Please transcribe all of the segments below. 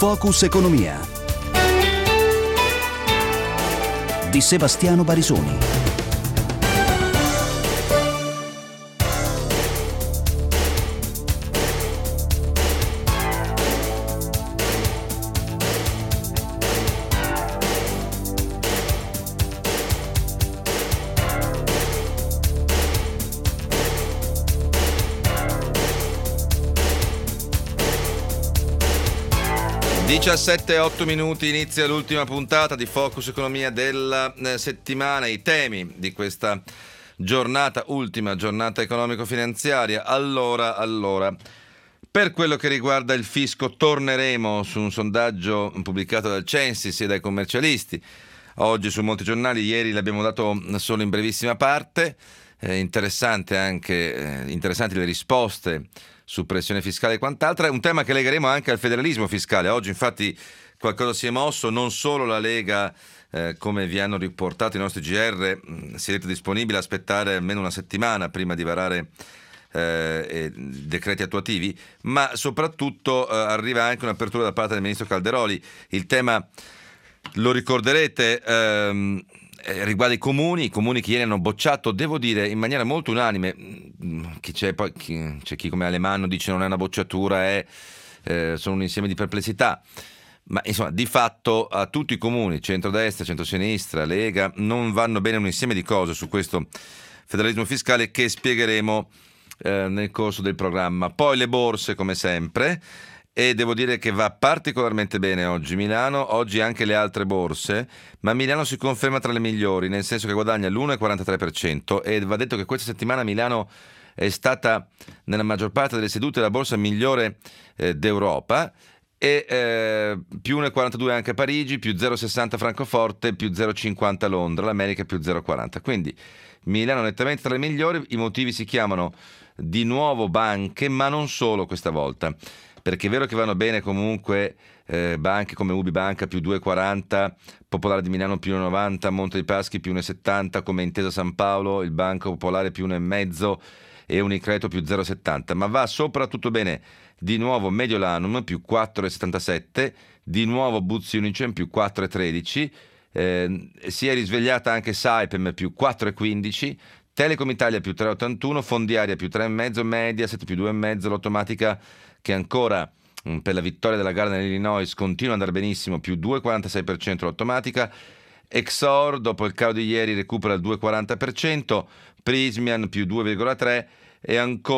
Focus Economia di Sebastiano Barisoni. e 17:08 minuti, inizia l'ultima puntata di Focus Economia della settimana. I temi di questa giornata, ultima giornata economico-finanziaria. Allora, per quello che riguarda il fisco torneremo su un sondaggio pubblicato dal Censis e dai commercialisti. Oggi su molti giornali, ieri l'abbiamo dato solo in brevissima parte. Interessanti le risposte su pressione fiscale e quant'altro. È un tema che legheremo anche al federalismo fiscale. Oggi infatti qualcosa si è mosso, non solo la Lega, come vi hanno riportato i nostri GR, si è detto disponibile a aspettare almeno una settimana prima di varare decreti attuativi, ma soprattutto arriva anche un'apertura da parte del ministro Calderoli. Il tema, lo ricorderete, riguarda i comuni che ieri hanno bocciato, devo dire, in maniera molto unanime. C'è chi come Alemanno dice non è una bocciatura, sono un insieme di perplessità, ma insomma di fatto a tutti i comuni, centrodestra, centrosinistra, Lega, non vanno bene un insieme di cose su questo federalismo fiscale che spiegheremo nel corso del programma. Poi le borse come sempre, e devo dire che va particolarmente bene oggi Milano, oggi anche le altre borse, ma Milano si conferma tra le migliori, nel senso che guadagna l'1,43%, e va detto che questa settimana Milano è stata nella maggior parte delle sedute la borsa migliore d'Europa, e più 1,42 anche Parigi, più 0,60 Francoforte, più 0,50 Londra, l'America più 0,40. Quindi Milano nettamente tra le migliori. I motivi si chiamano di nuovo banche, ma non solo questa volta, perché è vero che vanno bene comunque banche come Ubi Banca più 2,40, Popolare di Milano più 1,90, Monte dei Paschi più 1,70, come Intesa San Paolo, il Banco Popolare più 1,5 e Unicredito più 0,70, ma va soprattutto bene di nuovo Mediolanum più 4,77, di nuovo Buzzi Unicem più 4,13, si è risvegliata anche Saipem più 4,15, Telecom Italia più 3,81, Fondiaria più 3,5, Mediaset più 2,5, l'Automatica che ancora per la vittoria della gara nell'Illinois continua ad andare benissimo, più 2,46% l'Automatica. Exor dopo il calo di ieri recupera il 2,40%, Prismian più 2,3%, e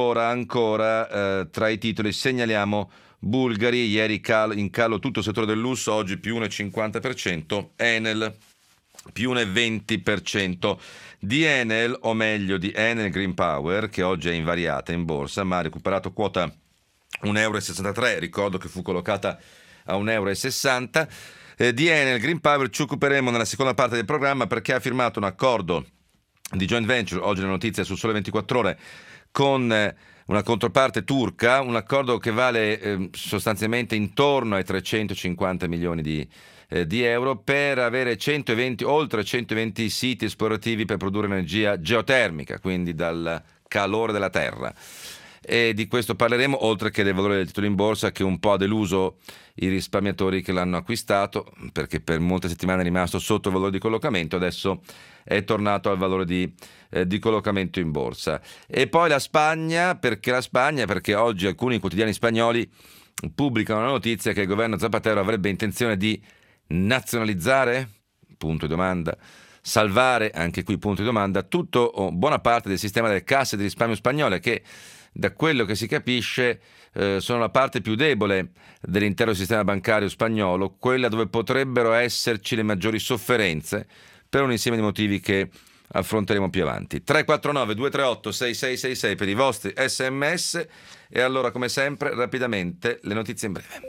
ancora tra i titoli segnaliamo Bulgari, ieri in calo tutto il settore del lusso, oggi più 1,50%, Enel più 1,20%. Di Enel, o meglio di Enel Green Power, che oggi è invariata in borsa ma ha recuperato quota 1,63 euro, ricordo che fu collocata a 1,60 euro. Di Enel Green Power ci occuperemo nella seconda parte del programma, perché ha firmato un accordo di joint venture, oggi la notizia su Sole 24 Ore, con una controparte turca, un accordo che vale sostanzialmente intorno ai 350 milioni di euro, per avere oltre 120 siti esplorativi per produrre energia geotermica, quindi dal calore della terra. E di questo parleremo, oltre che del valore del titolo in borsa, che un po' ha deluso i risparmiatori che l'hanno acquistato, perché per molte settimane è rimasto sotto il valore di collocamento, adesso è tornato al valore di collocamento in borsa. E poi la Spagna, perché oggi alcuni quotidiani spagnoli pubblicano la notizia che il governo Zapatero avrebbe intenzione di nazionalizzare, punto di domanda, salvare, anche qui punto di domanda, tutto o buona parte del sistema delle casse di risparmio spagnole, che da quello che si capisce sono la parte più debole dell'intero sistema bancario spagnolo, quella dove potrebbero esserci le maggiori sofferenze, per un insieme di motivi che affronteremo più avanti. 349 238 6666 per i vostri SMS. E allora, come sempre, rapidamente le notizie in breve.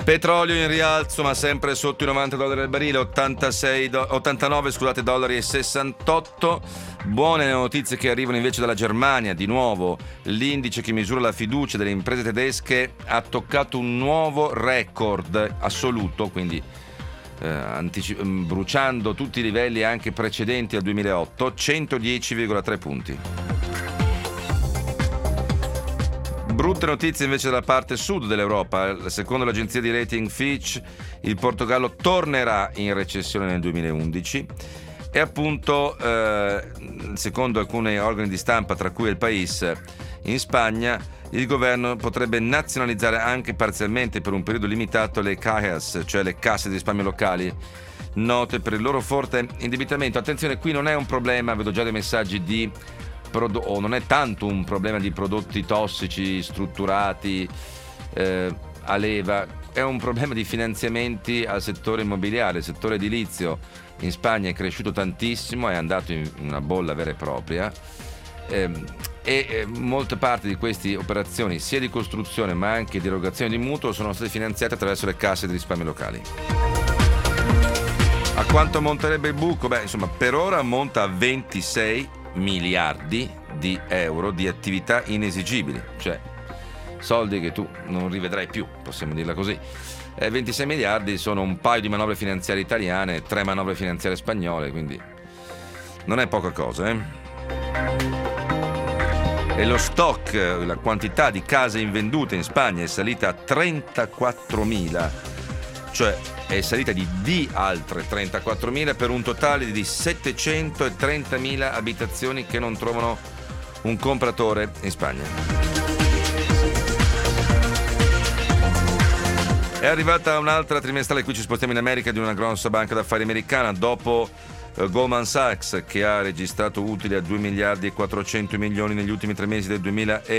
Petrolio in rialzo, ma sempre sotto i $90 al barile, 89 dollari e 68. Buone le notizie che arrivano invece dalla Germania. Di nuovo l'indice che misura la fiducia delle imprese tedesche ha toccato un nuovo record assoluto, quindi bruciando tutti i livelli anche precedenti al 2008, 110,3 punti. Brutte notizie invece dalla parte sud dell'Europa. Secondo l'agenzia di rating Fitch, il Portogallo tornerà in recessione nel 2011 e appunto, secondo alcuni organi di stampa, tra cui il País, in Spagna il governo potrebbe nazionalizzare anche parzialmente per un periodo limitato le cajas, cioè le casse di risparmio locali, note per il loro forte indebitamento. Attenzione, qui non è un problema, vedo già dei messaggi di non è tanto un problema di prodotti tossici strutturati a leva, è un problema di finanziamenti al settore immobiliare. Il settore edilizio in Spagna è cresciuto tantissimo, è andato in una bolla vera e propria, e molte parti di queste operazioni, sia di costruzione ma anche di erogazione di mutuo, sono state finanziate attraverso le casse di risparmio locali. A quanto ammonterebbe il buco? Insomma, per ora ammonta a 26 miliardi di euro di attività inesigibili, cioè soldi che tu non rivedrai più, possiamo dirla così. 26 miliardi sono un paio di manovre finanziarie italiane, 3 manovre finanziarie spagnole, quindi non è poca cosa, E lo stock, la quantità di case invendute in Spagna è salita a 34.000, cioè è salita di altre 34.000 per un totale di 730.000 abitazioni che non trovano un compratore in Spagna. È arrivata un'altra trimestrale, qui ci spostiamo in America, di una grossa banca d'affari americana. Dopo Goldman Sachs, che ha registrato utili a 2 miliardi e 400 milioni negli ultimi 3 mesi del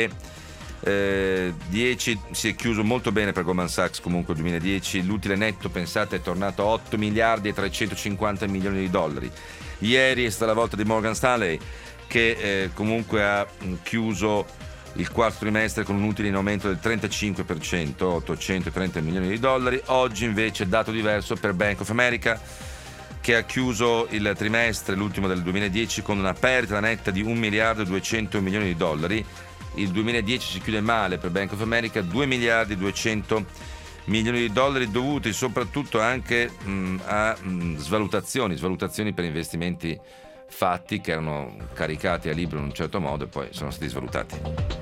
2010, si è chiuso molto bene per Goldman Sachs. Comunque il 2010 l'utile netto, pensate, è tornato a 8 miliardi e 350 milioni di dollari. Ieri è stata la volta di Morgan Stanley, che comunque ha chiuso il quarto trimestre con un utile in aumento del 35%, 830 milioni di dollari. Oggi invece dato diverso per Bank of America, che ha chiuso il trimestre, l'ultimo del 2010, con una perdita netta di 1 miliardo e 200 milioni di dollari. Il 2010 si chiude male per Bank of America, 2 miliardi e 200 milioni di dollari, dovuti soprattutto anche a svalutazioni per investimenti fatti, che erano caricati a libro in un certo modo e poi sono stati svalutati.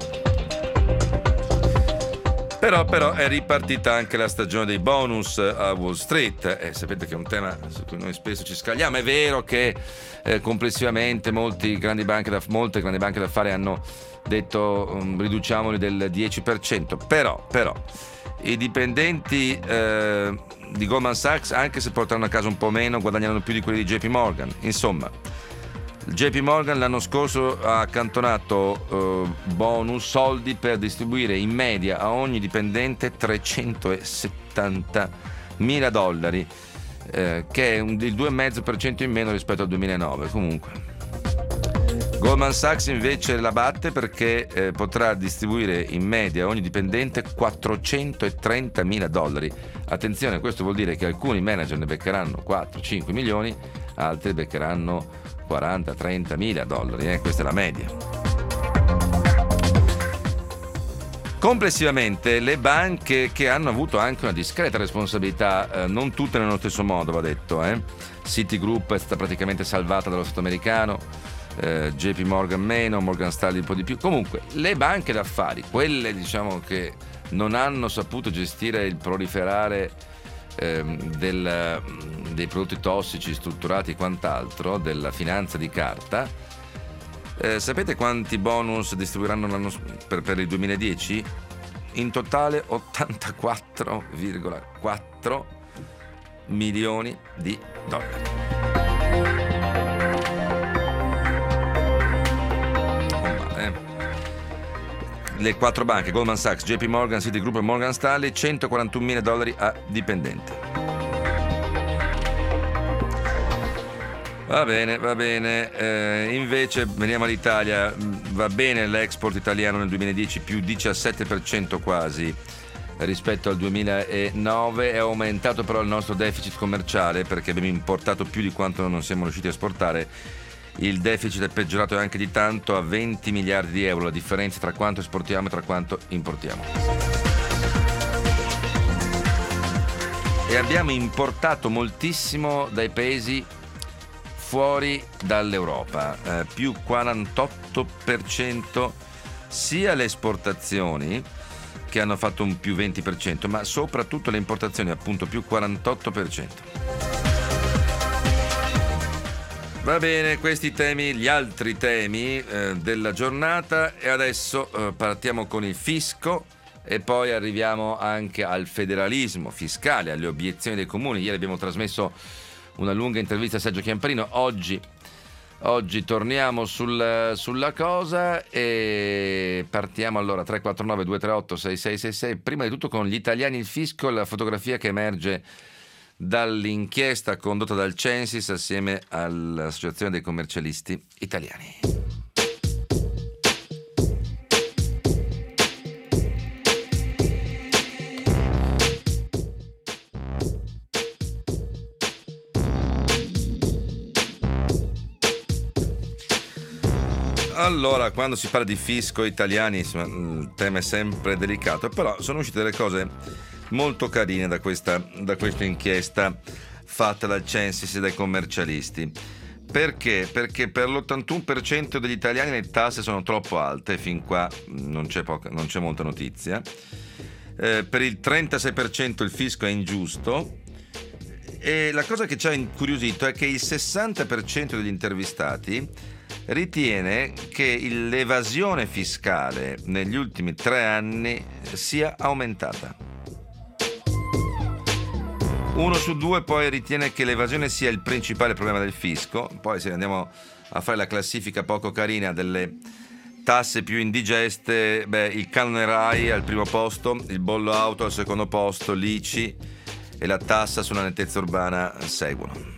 Però è ripartita anche la stagione dei bonus a Wall Street, sapete che è un tema su cui noi spesso ci scagliamo. È vero che complessivamente molte grandi banche d'affari hanno detto riduciamoli del 10%, però i dipendenti di Goldman Sachs, anche se porteranno a casa un po' meno, guadagnano più di quelli di JP Morgan. Insomma, JP Morgan l'anno scorso ha accantonato bonus, soldi per distribuire in media a ogni dipendente $370.000, che è il 2,5% in meno rispetto al 2009. Comunque Goldman Sachs invece la batte, perché potrà distribuire in media a ogni dipendente $430.000. Attenzione, questo vuol dire che alcuni manager ne beccheranno 4-5 milioni, altri beccheranno $40-30.000, questa è la media. Complessivamente le banche, che hanno avuto anche una discreta responsabilità, non tutte nello stesso modo, va detto, Citigroup è stata praticamente salvata dallo Stato americano, JP Morgan meno, Morgan Stanley un po' di più. Comunque le banche d'affari, quelle diciamo che non hanno saputo gestire il proliferare dei prodotti tossici strutturati e quant'altro, della finanza di carta, sapete quanti bonus distribuiranno per il 2010? In totale 84,4 milioni di dollari. Le 4 banche, Goldman Sachs, JP Morgan, Citigroup e Morgan Stanley, $141.000 a dipendente. Va bene. Invece veniamo all'Italia. Va bene l'export italiano nel 2010, più 17% quasi. rispetto al 2009. È aumentato però il nostro deficit commerciale perché abbiamo importato più di quanto non siamo riusciti a esportare. Il deficit è peggiorato anche di tanto, a 20 miliardi di euro, la differenza tra quanto esportiamo e tra quanto importiamo. E abbiamo importato moltissimo dai paesi fuori dall'Europa, più 48%, sia le esportazioni che hanno fatto un più 20%, ma soprattutto le importazioni, appunto più 48%. Va bene, questi temi, gli altri temi della giornata, e adesso partiamo con il fisco e poi arriviamo anche al federalismo fiscale, alle obiezioni dei comuni. Ieri abbiamo trasmesso una lunga intervista a Sergio Chiamparino. Oggi torniamo sulla cosa e partiamo allora 349 238 6666. Prima di tutto con gli italiani, il fisco, la fotografia che emerge dall'inchiesta condotta dal Censis assieme all'Associazione dei commercialisti italiani. Allora, quando si parla di fisco italiani, insomma, il tema è sempre delicato, però sono uscite delle cose molto carine da questa inchiesta fatta dal Censis e dai commercialisti. Perché? Perché per l'81% degli italiani le tasse sono troppo alte, fin qua non c'è molta notizia. Per il 36% il fisco è ingiusto, e la cosa che ci ha incuriosito è che il 60% degli intervistati ritiene che l'evasione fiscale negli ultimi 3 anni sia aumentata. 1 su 2 poi ritiene che l'evasione sia il principale problema del fisco. Poi se andiamo a fare la classifica poco carina delle tasse più indigeste, il canone RAI al primo posto, il bollo auto al secondo posto, l'ICI e la tassa sulla nettezza urbana seguono.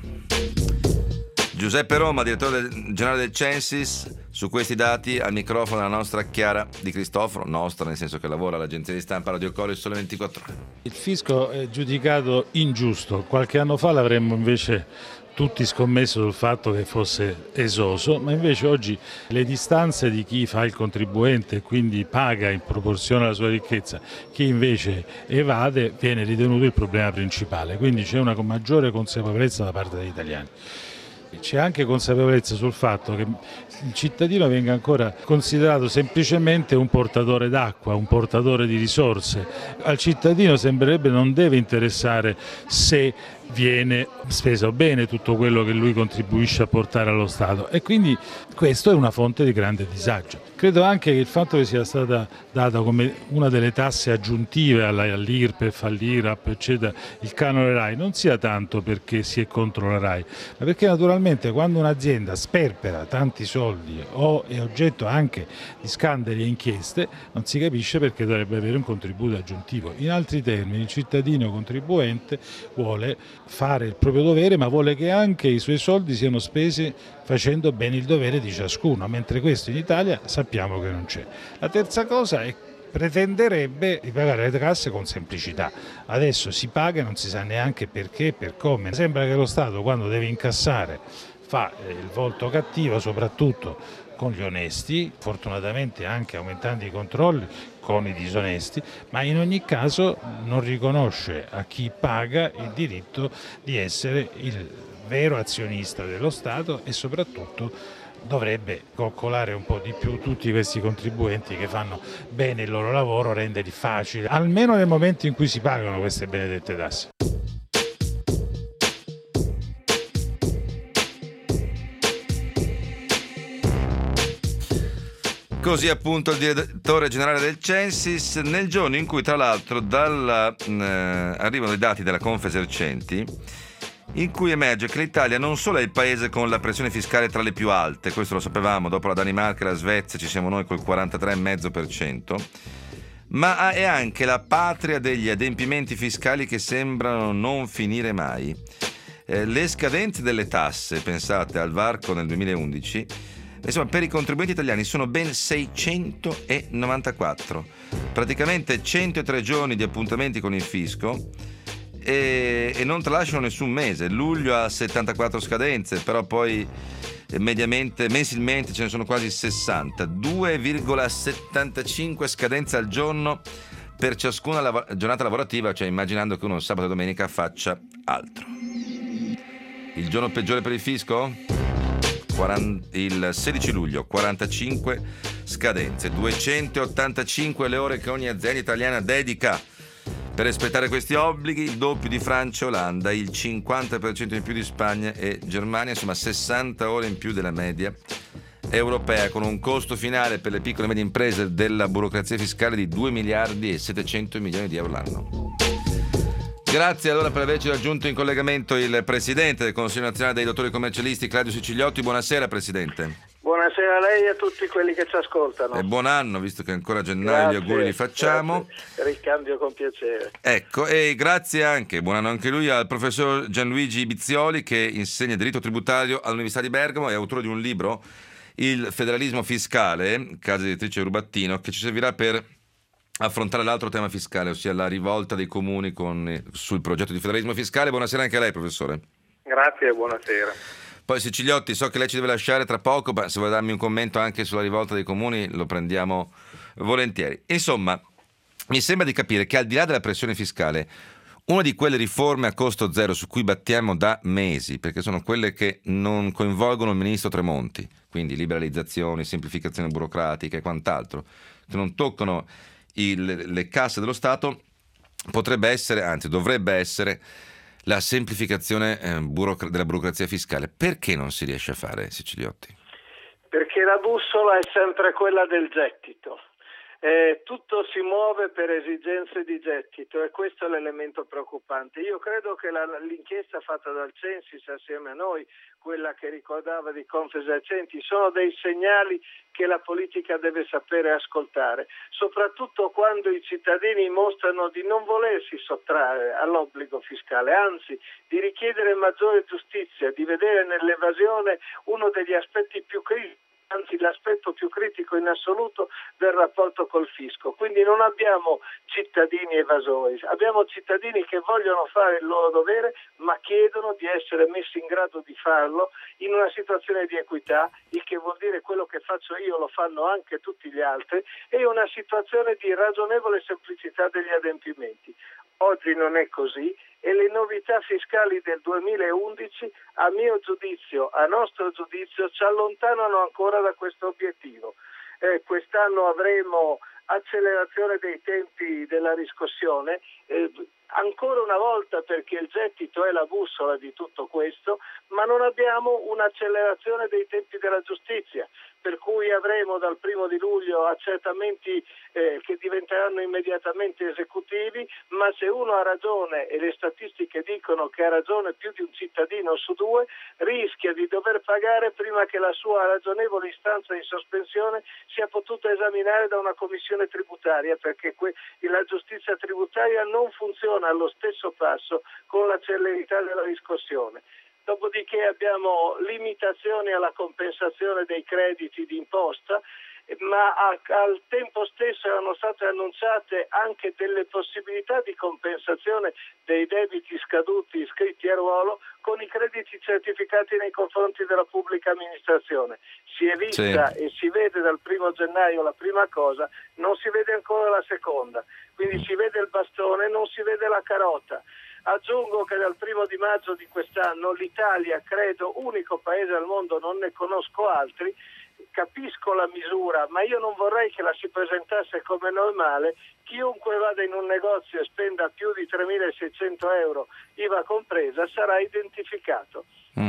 Giuseppe Roma, direttore generale del Censis, su questi dati al microfono la nostra Chiara Di Cristoforo, nostra nel senso che lavora all'agenzia di stampa Radio Coro e Sole 24 Ore. Il fisco è giudicato ingiusto. Qualche anno fa l'avremmo invece tutti scommesso sul fatto che fosse esoso, ma invece oggi le distanze di chi fa il contribuente e quindi paga in proporzione alla sua ricchezza, chi invece evade, viene ritenuto il problema principale. Quindi c'è una maggiore consapevolezza da parte degli italiani. C'è anche consapevolezza sul fatto che il cittadino venga ancora considerato semplicemente un portatore d'acqua, un portatore di risorse. Al cittadino sembrerebbe non deve interessare se viene speso bene tutto quello che lui contribuisce a portare allo Stato, e quindi questo è una fonte di grande disagio. Credo anche che il fatto che sia stata data come una delle tasse aggiuntive all'IRPEF, all'IRAP, eccetera, il canone RAI, non sia tanto perché si è contro la RAI, ma perché naturalmente quando un'azienda sperpera tanti soldi o è oggetto anche di scandali e inchieste, non si capisce perché dovrebbe avere un contributo aggiuntivo. In altri termini, il cittadino contribuente vuole fare il proprio dovere, ma vuole che anche i suoi soldi siano spesi facendo bene il dovere di ciascuno, mentre questo in Italia sappiamo che non c'è. La terza cosa è pretenderebbe di pagare le tasse con semplicità. Adesso si paga e non si sa neanche perché e per come. Sembra che lo Stato, quando deve incassare, fa il volto cattivo, soprattutto con gli onesti, fortunatamente anche aumentando i controlli con i disonesti, ma in ogni caso non riconosce a chi paga il diritto di essere il vero azionista dello Stato, e soprattutto dovrebbe coccolare un po' di più tutti questi contribuenti che fanno bene il loro lavoro, renderli facile, almeno nel momento in cui si pagano queste benedette tasse. Così appunto il direttore generale del Censis, nel giorno in cui tra l'altro arrivano i dati della Confesercenti, in cui emerge che l'Italia non solo è il paese con la pressione fiscale tra le più alte, questo lo sapevamo, dopo la Danimarca e la Svezia ci siamo noi col 43,5%, ma è anche la patria degli adempimenti fiscali che sembrano non finire mai. Le scadenze delle tasse, pensate al varco nel 2011, Insomma, per i contribuenti italiani sono ben 694, praticamente 103 giorni di appuntamenti con il fisco e non tralasciano nessun mese. Luglio ha 74 scadenze, però poi mensilmente ce ne sono quasi 60, 2,75 scadenze al giorno per ciascuna giornata lavorativa, cioè immaginando che uno sabato e domenica faccia altro. Il giorno peggiore per il fisco? Il 16 luglio, 45 scadenze, 285 le ore che ogni azienda italiana dedica per rispettare questi obblighi, il doppio di Francia e Olanda, il 50% in più di Spagna e Germania, insomma 60 ore in più della media europea, con un costo finale per le piccole e medie imprese della burocrazia fiscale di 2 miliardi e 700 milioni di euro l'anno. Grazie allora per averci raggiunto in collegamento il Presidente del Consiglio Nazionale dei Dottori Commercialisti, Claudio Siciliotti. Buonasera Presidente. Buonasera a lei e a tutti quelli che ci ascoltano. E buon anno, visto che ancora a gennaio. Gli auguri li facciamo. Grazie. Ricambio con piacere. Ecco, e grazie anche, buon anno anche lui, al professor Gianluigi Bizzioli, che insegna diritto tributario all'Università di Bergamo e è autore di un libro, Il federalismo fiscale, casa editrice Rubattino, che ci servirà per affrontare l'altro tema fiscale, ossia la rivolta dei comuni sul progetto di federalismo fiscale. Buonasera anche a lei, professore. Grazie e buonasera. Poi Siciliotti, so che lei ci deve lasciare tra poco, ma se vuole darmi un commento anche sulla rivolta dei comuni lo prendiamo volentieri. Insomma, mi sembra di capire che al di là della pressione fiscale, una di quelle riforme a costo zero su cui battiamo da mesi, perché sono quelle che non coinvolgono il ministro Tremonti, quindi liberalizzazioni, semplificazioni burocratiche e quant'altro, che non toccano le casse dello Stato, potrebbe essere, anzi dovrebbe essere, la semplificazione della burocrazia fiscale. Perché non si riesce a fare, Siciliotti? Perché la bussola è sempre quella del gettito. Tutto si muove per esigenze di gettito e questo è l'elemento preoccupante. Io credo che l'inchiesta fatta dal Censis assieme a noi, quella che ricordava di Confesercenti, sono dei segnali che la politica deve sapere ascoltare, soprattutto quando i cittadini mostrano di non volersi sottrarre all'obbligo fiscale, anzi di richiedere maggiore giustizia, di vedere nell'evasione uno degli aspetti più critici, anzi l'aspetto più critico in assoluto del rapporto col fisco. Quindi non abbiamo cittadini evasori, abbiamo cittadini che vogliono fare il loro dovere ma chiedono di essere messi in grado di farlo in una situazione di equità, il che vuol dire quello che faccio io lo fanno anche tutti gli altri, e una situazione di ragionevole semplicità degli adempimenti. Oggi non è così e le novità fiscali del 2011, a mio giudizio, a nostro giudizio, ci allontanano ancora da questo obiettivo. Quest'anno avremo accelerazione dei tempi della riscossione, ancora una volta perché il gettito è la bussola di tutto questo, ma non abbiamo un'accelerazione dei tempi della giustizia, per cui avremo dal 1° di luglio accertamenti che diventeranno immediatamente esecutivi, ma se uno ha ragione, e le statistiche dicono che ha ragione più di un cittadino su 2, rischia di dover pagare prima che la sua ragionevole istanza di sospensione sia potuta esaminare da una commissione tributaria, perché la giustizia tributaria non funziona allo stesso passo con la celerità della riscossione. Dopodiché abbiamo limitazioni alla compensazione dei crediti d'imposta, ma al tempo stesso erano state annunciate anche delle possibilità di compensazione dei debiti scaduti iscritti a ruolo con i crediti certificati nei confronti della pubblica amministrazione. Si è vista e si vede dal 1° gennaio la prima cosa, non si vede ancora la seconda, quindi si vede il bastone, non si vede la carota. Aggiungo che dal 1° di maggio di quest'anno l'Italia, credo unico paese al mondo, non ne conosco altri, capisco la misura, ma io non vorrei che la si presentasse come normale. Chiunque vada in un negozio e spenda più di 3.600 euro, IVA compresa, sarà identificato.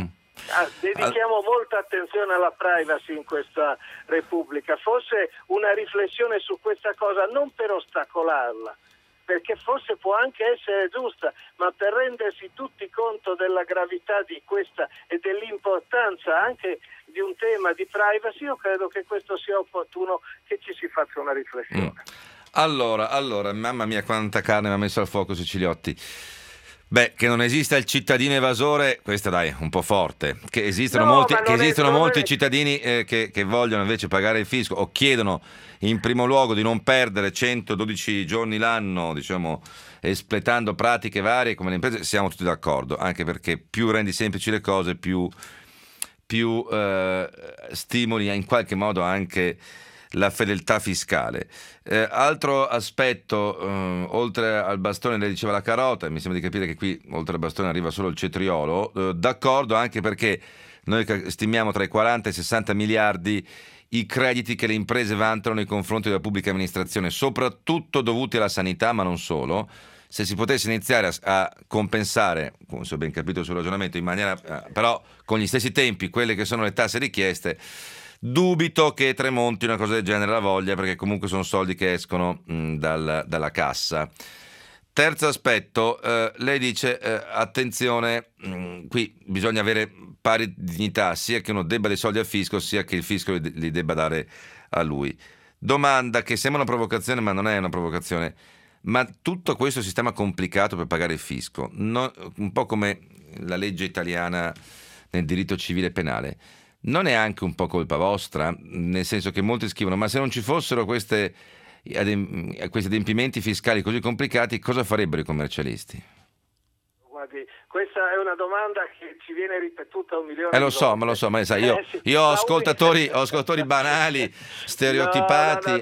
Dedichiamo molta attenzione alla privacy in questa Repubblica. Forse una riflessione su questa cosa, non per ostacolarla, perché forse può anche essere giusta, ma per rendersi tutti conto della gravità di questa e dell'importanza anche di un tema di privacy, io credo che questo sia opportuno che ci si faccia una riflessione. Allora, mamma mia quanta carne mi ha messo al fuoco Siciliotti. Beh, che non esista il cittadino evasore, questa dai, un po' forte. Che esistono No, molti, ma che non è- esistono non molti è- cittadini che vogliono invece pagare il fisco o chiedono in primo luogo di non perdere 112 giorni l'anno, diciamo, espletando pratiche varie come le imprese, siamo tutti d'accordo, anche perché più rendi semplici le cose, più stimoli in qualche modo anche la fedeltà fiscale. Altro aspetto, oltre al bastone, lei diceva la carota, mi sembra di capire che qui oltre al bastone arriva solo il cetriolo, d'accordo, anche perché noi stimiamo tra i 40 e i 60 miliardi i crediti che le imprese vantano nei confronti della pubblica amministrazione, soprattutto dovuti alla sanità, ma non solo. Se si potesse iniziare a compensare, come se ho ben capito il suo ragionamento, in maniera però con gli stessi tempi quelle che sono le tasse richieste, dubito che Tremonti una cosa del genere la voglia, perché comunque sono soldi che escono dalla cassa. Terzo aspetto, lei dice attenzione, qui bisogna avere pari dignità, sia che uno debba dei soldi al fisco, sia che il fisco li debba dare a lui. Domanda che sembra una provocazione, ma non è una provocazione. Ma tutto questo sistema complicato per pagare il fisco, un po' come la legge italiana nel diritto civile penale, non è anche un po' colpa vostra? Nel senso che molti scrivono: ma se non ci fossero questi adempimenti fiscali così complicati, cosa farebbero i commercialisti? Guardi, questa è una domanda che ci viene ripetuta 1 milione di Lo so, volte. ma lo so, ma sai, Sì. io ho ascoltatori banali, stereotipati.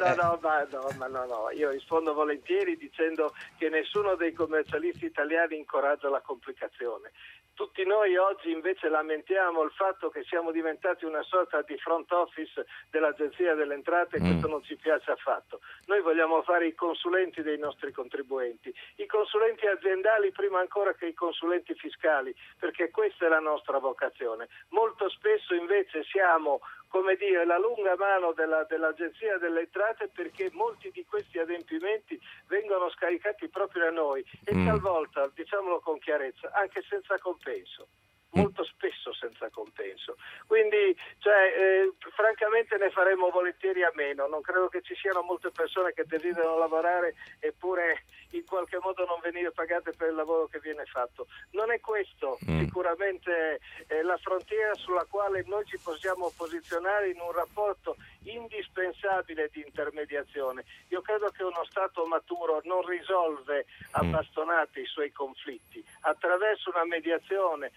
No, io rispondo volentieri dicendo che nessuno dei commercialisti italiani incoraggia la complicazione. Tutti noi oggi invece lamentiamo il fatto che siamo diventati una sorta di front office dell'Agenzia delle Entrate e questo non ci piace affatto. Noi vogliamo fare i consulenti dei nostri contribuenti, i consulenti aziendali prima ancora che i consulenti fiscali, perché questa è la nostra vocazione. Molto spesso invece siamo, come dire, la lunga mano dell'Agenzia delle Entrate, perché molti di questi adempimenti vengono scaricati proprio a noi e talvolta, diciamolo con chiarezza, anche senza compenso. Molto spesso senza compenso. Quindi, francamente ne faremo volentieri a meno. Non credo che ci siano molte persone che desiderano lavorare eppure in qualche modo non venire pagate per il lavoro che viene fatto. Non è questo sicuramente la frontiera sulla quale noi ci possiamo posizionare in un rapporto indispensabile di intermediazione. Io credo che uno Stato maturo non risolve a bastonate i suoi conflitti. Attraverso una mediazione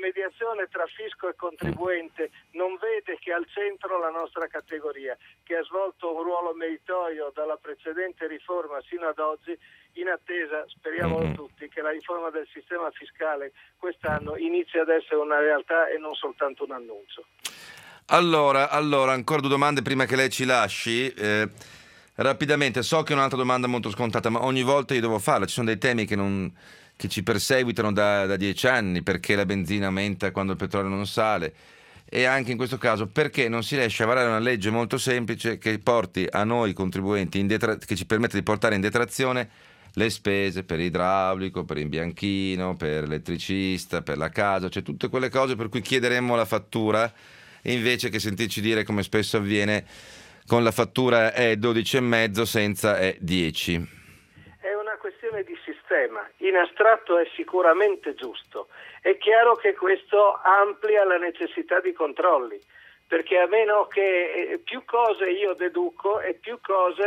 tra fisco e contribuente non vede che al centro la nostra categoria, che ha svolto un ruolo meritorio dalla precedente riforma sino ad oggi, in attesa, speriamo tutti, che la riforma del sistema fiscale quest'anno inizi ad essere una realtà e non soltanto un annuncio. Allora, ancora 2 domande prima che lei ci lasci. Rapidamente, so che è un'altra domanda molto scontata, ma ogni volta io devo farla. Ci sono dei temi che ci perseguitano da 10 anni, perché la benzina aumenta quando il petrolio non sale, e anche in questo caso perché non si riesce a varare una legge molto semplice che porti a noi contribuenti che ci permette di portare in detrazione le spese per idraulico, per imbianchino, per elettricista, per la casa, cioè tutte quelle cose per cui chiederemmo la fattura, invece che sentirci dire, come spesso avviene, con la fattura è 12,5, senza è 10. È una questione di sistema. In astratto è sicuramente giusto. È chiaro che questo amplia la necessità di controlli, perché a meno che più cose io deduco e più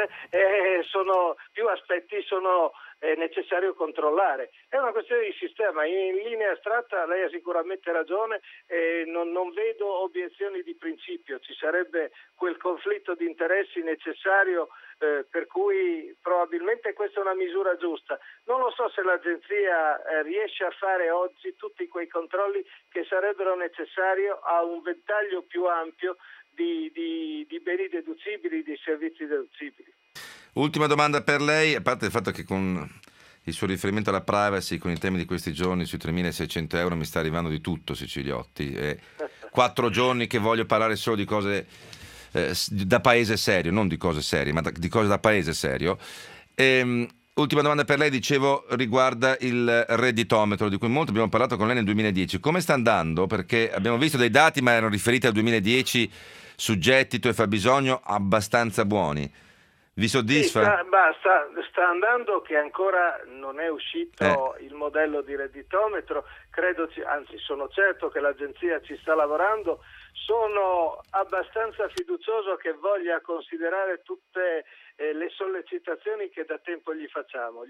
aspetti sono necessario controllare. È una questione di sistema. In linea astratta lei ha sicuramente ragione, non vedo obiezioni di principio. Ci sarebbe quel conflitto di interessi necessario, per cui probabilmente questa è una misura giusta. Non lo so se l'Agenzia riesce a fare oggi tutti quei controlli che sarebbero necessari a un ventaglio più ampio di beni deducibili, di servizi deducibili. Ultima domanda per lei, a parte il fatto che con il suo riferimento alla privacy, con i temi di questi giorni sui 3.600 euro mi sta arrivando di tutto, Siciliotti. 4 giorni che voglio parlare solo di cose da paese serio, non di cose serie, ma di cose da paese serio. Ultima domanda per lei, dicevo, riguarda il redditometro, di cui molto abbiamo parlato con lei nel 2010. Come sta andando? Perché abbiamo visto dei dati, ma erano riferiti al 2010 su gettito e fabbisogno abbastanza buoni. Vi soddisfa? Sì, sta andando, che ancora non è uscito il modello di redditometro, anzi sono certo che l'agenzia ci sta lavorando, sono abbastanza fiducioso che voglia considerare tutte le sollecitazioni che da tempo gli facciamo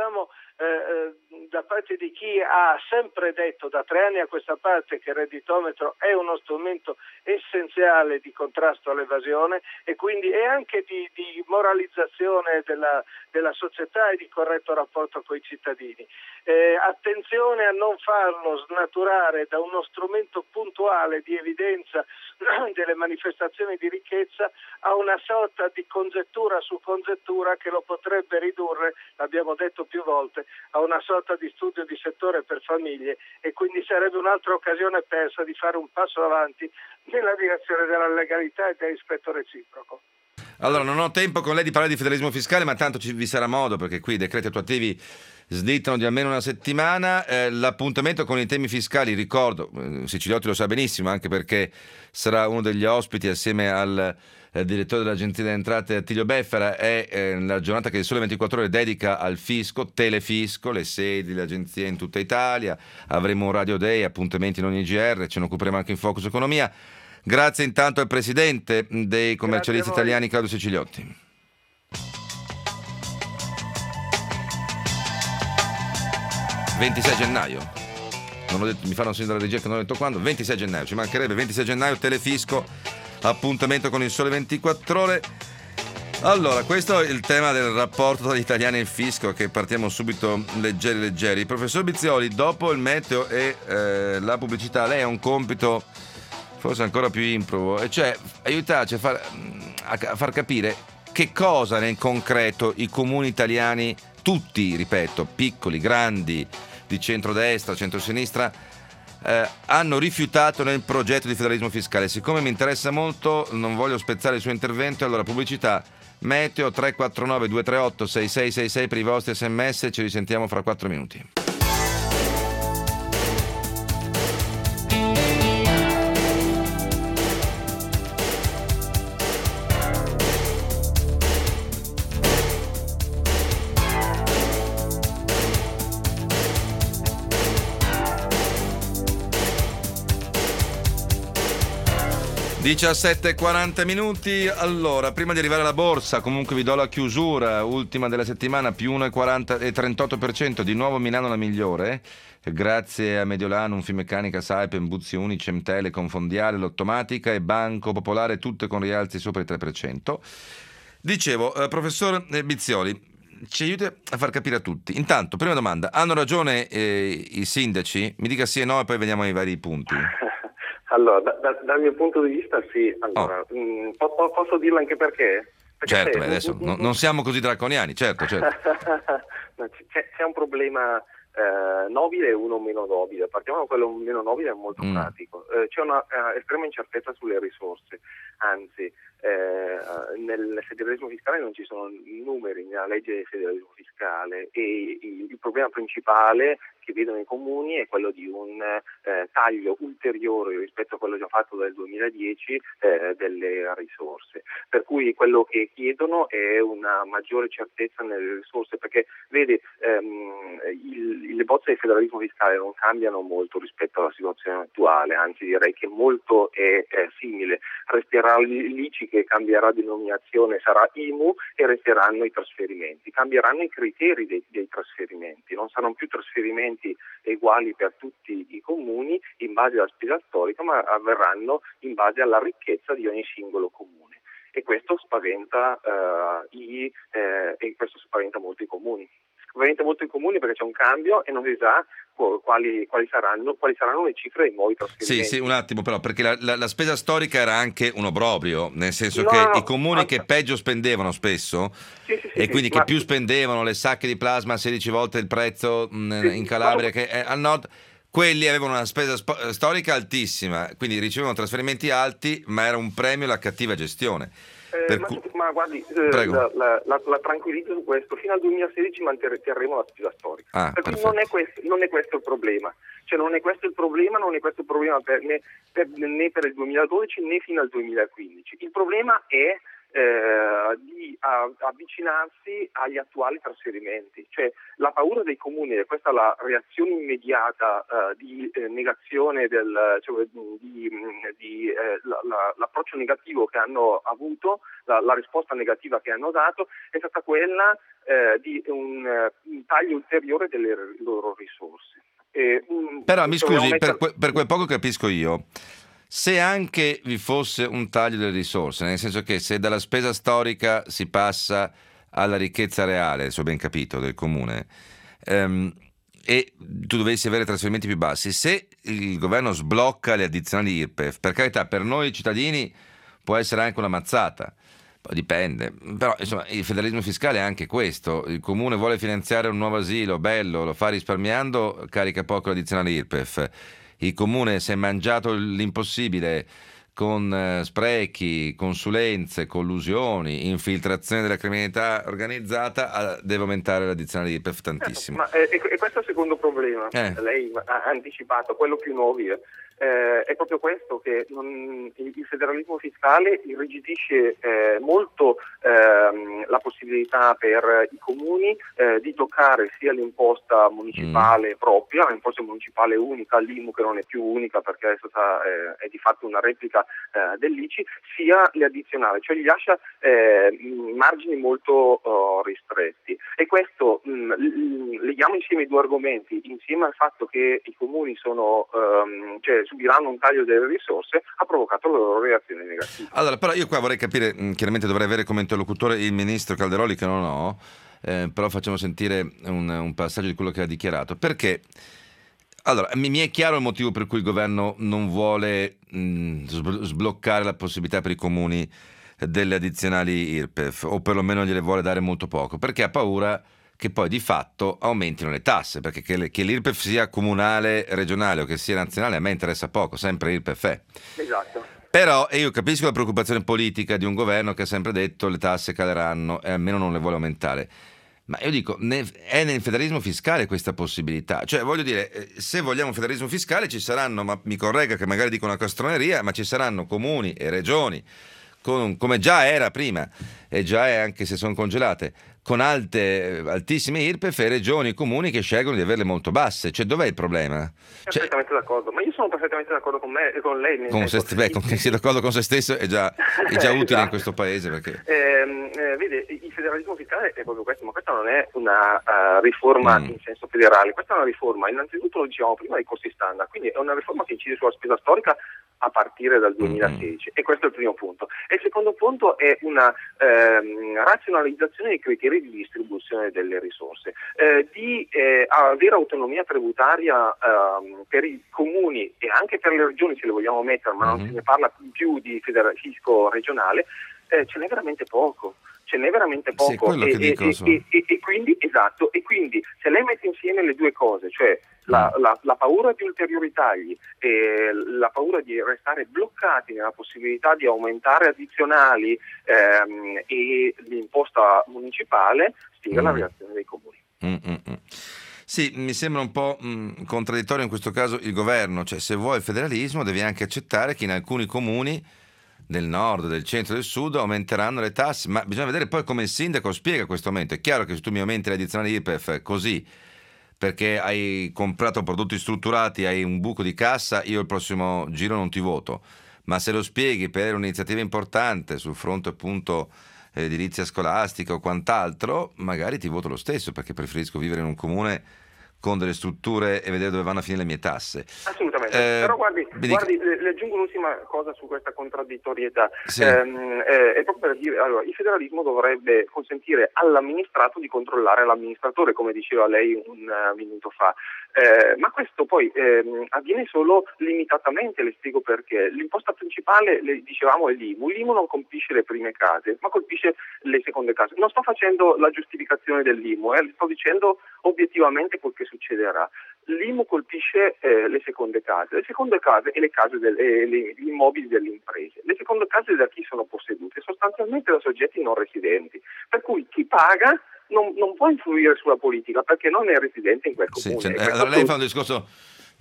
da parte di chi ha sempre detto da 3 anni a questa parte che il redditometro è uno strumento essenziale di contrasto all'evasione e quindi è anche di moralizzazione della società e di corretto rapporto con i cittadini. Attenzione a non farlo snaturare da uno strumento puntuale di evidenza delle manifestazioni di ricchezza a una sorta di congettura su congettura che lo potrebbe ridurre, l'abbiamo detto più volte, a una sorta di studio di settore per famiglie, e quindi sarebbe un'altra occasione persa di fare un passo avanti nella direzione della legalità e del rispetto reciproco. Allora, non ho tempo con lei di parlare di federalismo fiscale, ma tanto vi sarà modo, perché qui i decreti attuativi slittano di almeno una settimana. L'appuntamento con i temi fiscali, ricordo, Siciliotti lo sa benissimo, anche perché sarà uno degli ospiti assieme al direttore dell'Agenzia delle Entrate Attilio Beffera, è la giornata che il Sole 24 Ore dedica al fisco, Telefisco, le sedi delle agenzie in tutta Italia, avremo un Radio Day, appuntamenti in ogni GR, ce ne occuperemo anche in Focus Economia. Grazie intanto al presidente dei commercialisti italiani, Claudio Siciliotti. «26 gennaio». Non ho detto, mi fanno segno dalla regia che non ho detto quando. 26 gennaio, ci mancherebbe. 26 gennaio, Telefisco, appuntamento con il Sole 24 Ore. Allora, questo è il tema del rapporto tra gli italiani e il fisco, che partiamo subito leggeri. Professor Bizioli, dopo il meteo e la pubblicità, lei ha un compito forse ancora più improbo, e cioè aiutarci a far capire che cosa nel concreto i comuni italiani, tutti, ripeto, piccoli, grandi, di centrodestra, centrosinistra, hanno rifiutato nel progetto di federalismo fiscale. Siccome mi interessa molto, non voglio spezzare il suo intervento, allora pubblicità, meteo 349 238 6666 per i vostri sms, ci risentiamo fra 4 minuti. (17:40). Allora, prima di arrivare alla borsa, comunque vi do la chiusura, ultima della settimana, più 1,38%, di nuovo Milano la migliore, grazie a Mediolanum, Finmeccanica, Saipem, Buzzi Unicem, Telecom, Fondiale, Lottomatica e Banco Popolare, tutte con rialzi sopra il 3%. Dicevo, professor Bizioli, ci aiuti a far capire a tutti. Intanto, prima domanda, hanno ragione i sindaci? Mi dica sì e no e poi vediamo i vari punti. Allora, dal mio punto di vista sì. Allora, posso dirlo anche perché? Certo, adesso non siamo così draconiani, certo. C'è un problema nobile e uno meno nobile. Partiamo da quello meno nobile, è molto pratico. C'è una estrema incertezza sulle risorse, anzi nel federalismo fiscale non ci sono numeri nella legge del federalismo fiscale, e il problema principale che vedono i comuni è quello di un taglio ulteriore rispetto a quello già fatto dal 2010 delle risorse, per cui quello che chiedono è una maggiore certezza nelle risorse, perché vede, le bozze di federalismo fiscale non cambiano molto rispetto alla situazione attuale, anzi direi che molto è simile. Resterà l'ICI che cambierà denominazione, sarà IMU, e resteranno i trasferimenti. Cambieranno i criteri dei trasferimenti, non saranno più trasferimenti uguali per tutti i comuni in base alla spesa storica, ma avverranno in base alla ricchezza di ogni singolo comune. E questo spaventa molto i comuni. Spaventa molto i comuni perché c'è un cambio e non si sa quali saranno le cifre dei nuovi trasferimenti. Sì, un attimo però, perché la spesa storica era anche un obbrobrio, nel senso che i comuni che peggio spendevano spesso, e quindi che più spendevano, le sacche di plasma 16 volte il prezzo in Calabria che al nord, quelli avevano una spesa storica altissima, quindi ricevevano trasferimenti alti, ma era un premio alla cattiva gestione. Ma guardi, la tranquillizzo su questo: fino al 2016 manterremo la spesa storica, per cui non è questo il problema, cioè non è questo il problema né per il 2012 né fino al 2015. Il problema è di avvicinarsi agli attuali trasferimenti. Cioè la paura dei comuni, e questa è la reazione immediata di negazione l'approccio negativo che hanno avuto, la risposta negativa che hanno dato è stata quella di un taglio ulteriore delle loro risorse. Però mi scusi, per quel poco capisco io, se anche vi fosse un taglio delle risorse, nel senso che se dalla spesa storica si passa alla ricchezza reale, se ho ben capito, del comune, e tu dovessi avere trasferimenti più bassi, se il governo sblocca le addizionali IRPEF, per carità, per noi cittadini può essere anche una mazzata, poi dipende, però insomma il federalismo fiscale è anche questo: il comune vuole finanziare un nuovo asilo, bello, lo fa risparmiando, carica poco l'addizionale IRPEF. Il comune si è mangiato l'impossibile con sprechi, consulenze, collusioni, infiltrazione della criminalità organizzata, deve aumentare l'addizionale IRPEF tantissimo. Ma e questo è il secondo problema, lei ha anticipato, quello più nobile. È proprio questo, che il federalismo fiscale irrigidisce molto la possibilità per i comuni di toccare sia l'imposta municipale propria, l'imposta municipale unica, l'IMU che non è più unica perché adesso è di fatto una replica dell'ICI, sia le addizionali, cioè gli lascia margini molto ristretti. E questo, leghiamo insieme i due argomenti, insieme al fatto che i comuni subiranno un taglio delle risorse, ha provocato la loro reazione negativa. Allora, però io qua vorrei capire, chiaramente dovrei avere come interlocutore il ministro Calderoli, che non ho, però facciamo sentire un passaggio di quello che ha dichiarato, perché allora mi è chiaro il motivo per cui il governo non vuole sbloccare la possibilità per i comuni delle addizionali IRPEF, o perlomeno gliele vuole dare molto poco, perché ha paura che poi di fatto aumentino le tasse, perché che l'IRPEF sia comunale, regionale o che sia nazionale a me interessa poco, sempre l'IRPEF è. Esatto. Però io capisco la preoccupazione politica di un governo che ha sempre detto le tasse caleranno e almeno non le vuole aumentare. Ma io dico, è nel federalismo fiscale questa possibilità. Cioè, voglio dire, se vogliamo un federalismo fiscale ci saranno, ma mi corregga che magari dico una castroneria, ma ci saranno comuni e regioni, come già era prima, e già è anche se sono congelate, con altissime IRPEF, e regioni e comuni che scelgono di averle molto basse. Cioè, dov'è il problema? Perfettamente d'accordo, ma io sono perfettamente d'accordo con me e con lei. Con che sia d'accordo con se stesso è già utile esatto. In questo paese, perché vede, il federalismo fiscale è proprio questo, ma questa non è una riforma in senso federale, questa è una riforma, innanzitutto lo dicevamo prima, dei costi standard, quindi è una riforma che incide sulla spesa storica a partire dal 2016 e questo è il primo punto. E il secondo punto è una razionalizzazione dei criteri di distribuzione delle risorse, di avere autonomia tributaria per i comuni e anche per le regioni, se le vogliamo mettere, ma non se ne parla più di fisco regionale. Ce n'è veramente poco. Sì, e quindi esatto, e quindi se lei mette insieme le due cose, cioè la paura di ulteriori tagli e la paura di restare bloccati nella possibilità di aumentare addizionali e l'imposta municipale, spiega la reazione dei comuni. Sì, mi sembra un po' contraddittorio in questo caso il governo, cioè se vuoi il federalismo devi anche accettare che in alcuni comuni del nord, del centro e del sud aumenteranno le tasse, ma bisogna vedere poi come il sindaco spiega questo aumento. È chiaro che se tu mi aumenti l'addizionale IRPEF così perché hai comprato prodotti strutturati, hai un buco di cassa, io il prossimo giro non ti voto, ma se lo spieghi per un'iniziativa importante sul fronte appunto edilizia scolastica o quant'altro, magari ti voto lo stesso, perché preferisco vivere in un comune con delle strutture e vedere dove vanno a finire le mie tasse. Assolutamente, però guardi, le aggiungo un'ultima cosa su questa contraddittorietà. Sì. È proprio per dire, allora, il federalismo dovrebbe consentire all'amministrato di controllare l'amministratore, come diceva lei un minuto fa, ma questo poi avviene solo limitatamente, le spiego perché. L'imposta principale, le dicevamo, è l'IMU. L'IMU non colpisce le prime case, ma colpisce le seconde case. Non sto facendo la giustificazione dell'IMU, sto dicendo obiettivamente quel che succederà. L'IMU colpisce le seconde case e le case gli immobili delle imprese. Le seconde case da chi sono possedute? Sostanzialmente da soggetti non residenti, per cui chi paga non può influire sulla politica perché non è residente in quel comune. Sì, allora lei fa un discorso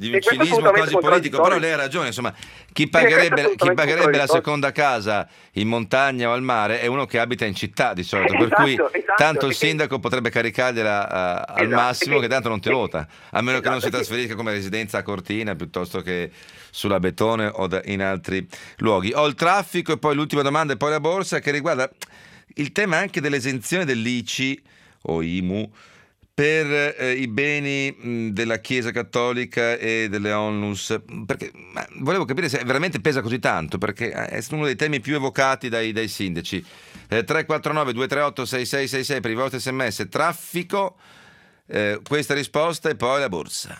di un cinismo quasi politico, però lei ha ragione, insomma, chi pagherebbe la seconda casa in montagna o al mare è uno che abita in città di solito, per cui tanto il sindaco potrebbe caricargliela al massimo, che tanto non ti vota, a meno che non si trasferisca come residenza a Cortina piuttosto che sulla Betone o in altri luoghi. Ho il traffico e poi l'ultima domanda e poi la borsa, che riguarda il tema anche dell'esenzione dell'ICI o IMU per i beni della Chiesa Cattolica e delle onlus, perché volevo capire se veramente pesa così tanto, perché è uno dei temi più evocati dai sindaci. 349 238 6666 per i vostri sms. Traffico, questa risposta e poi la borsa.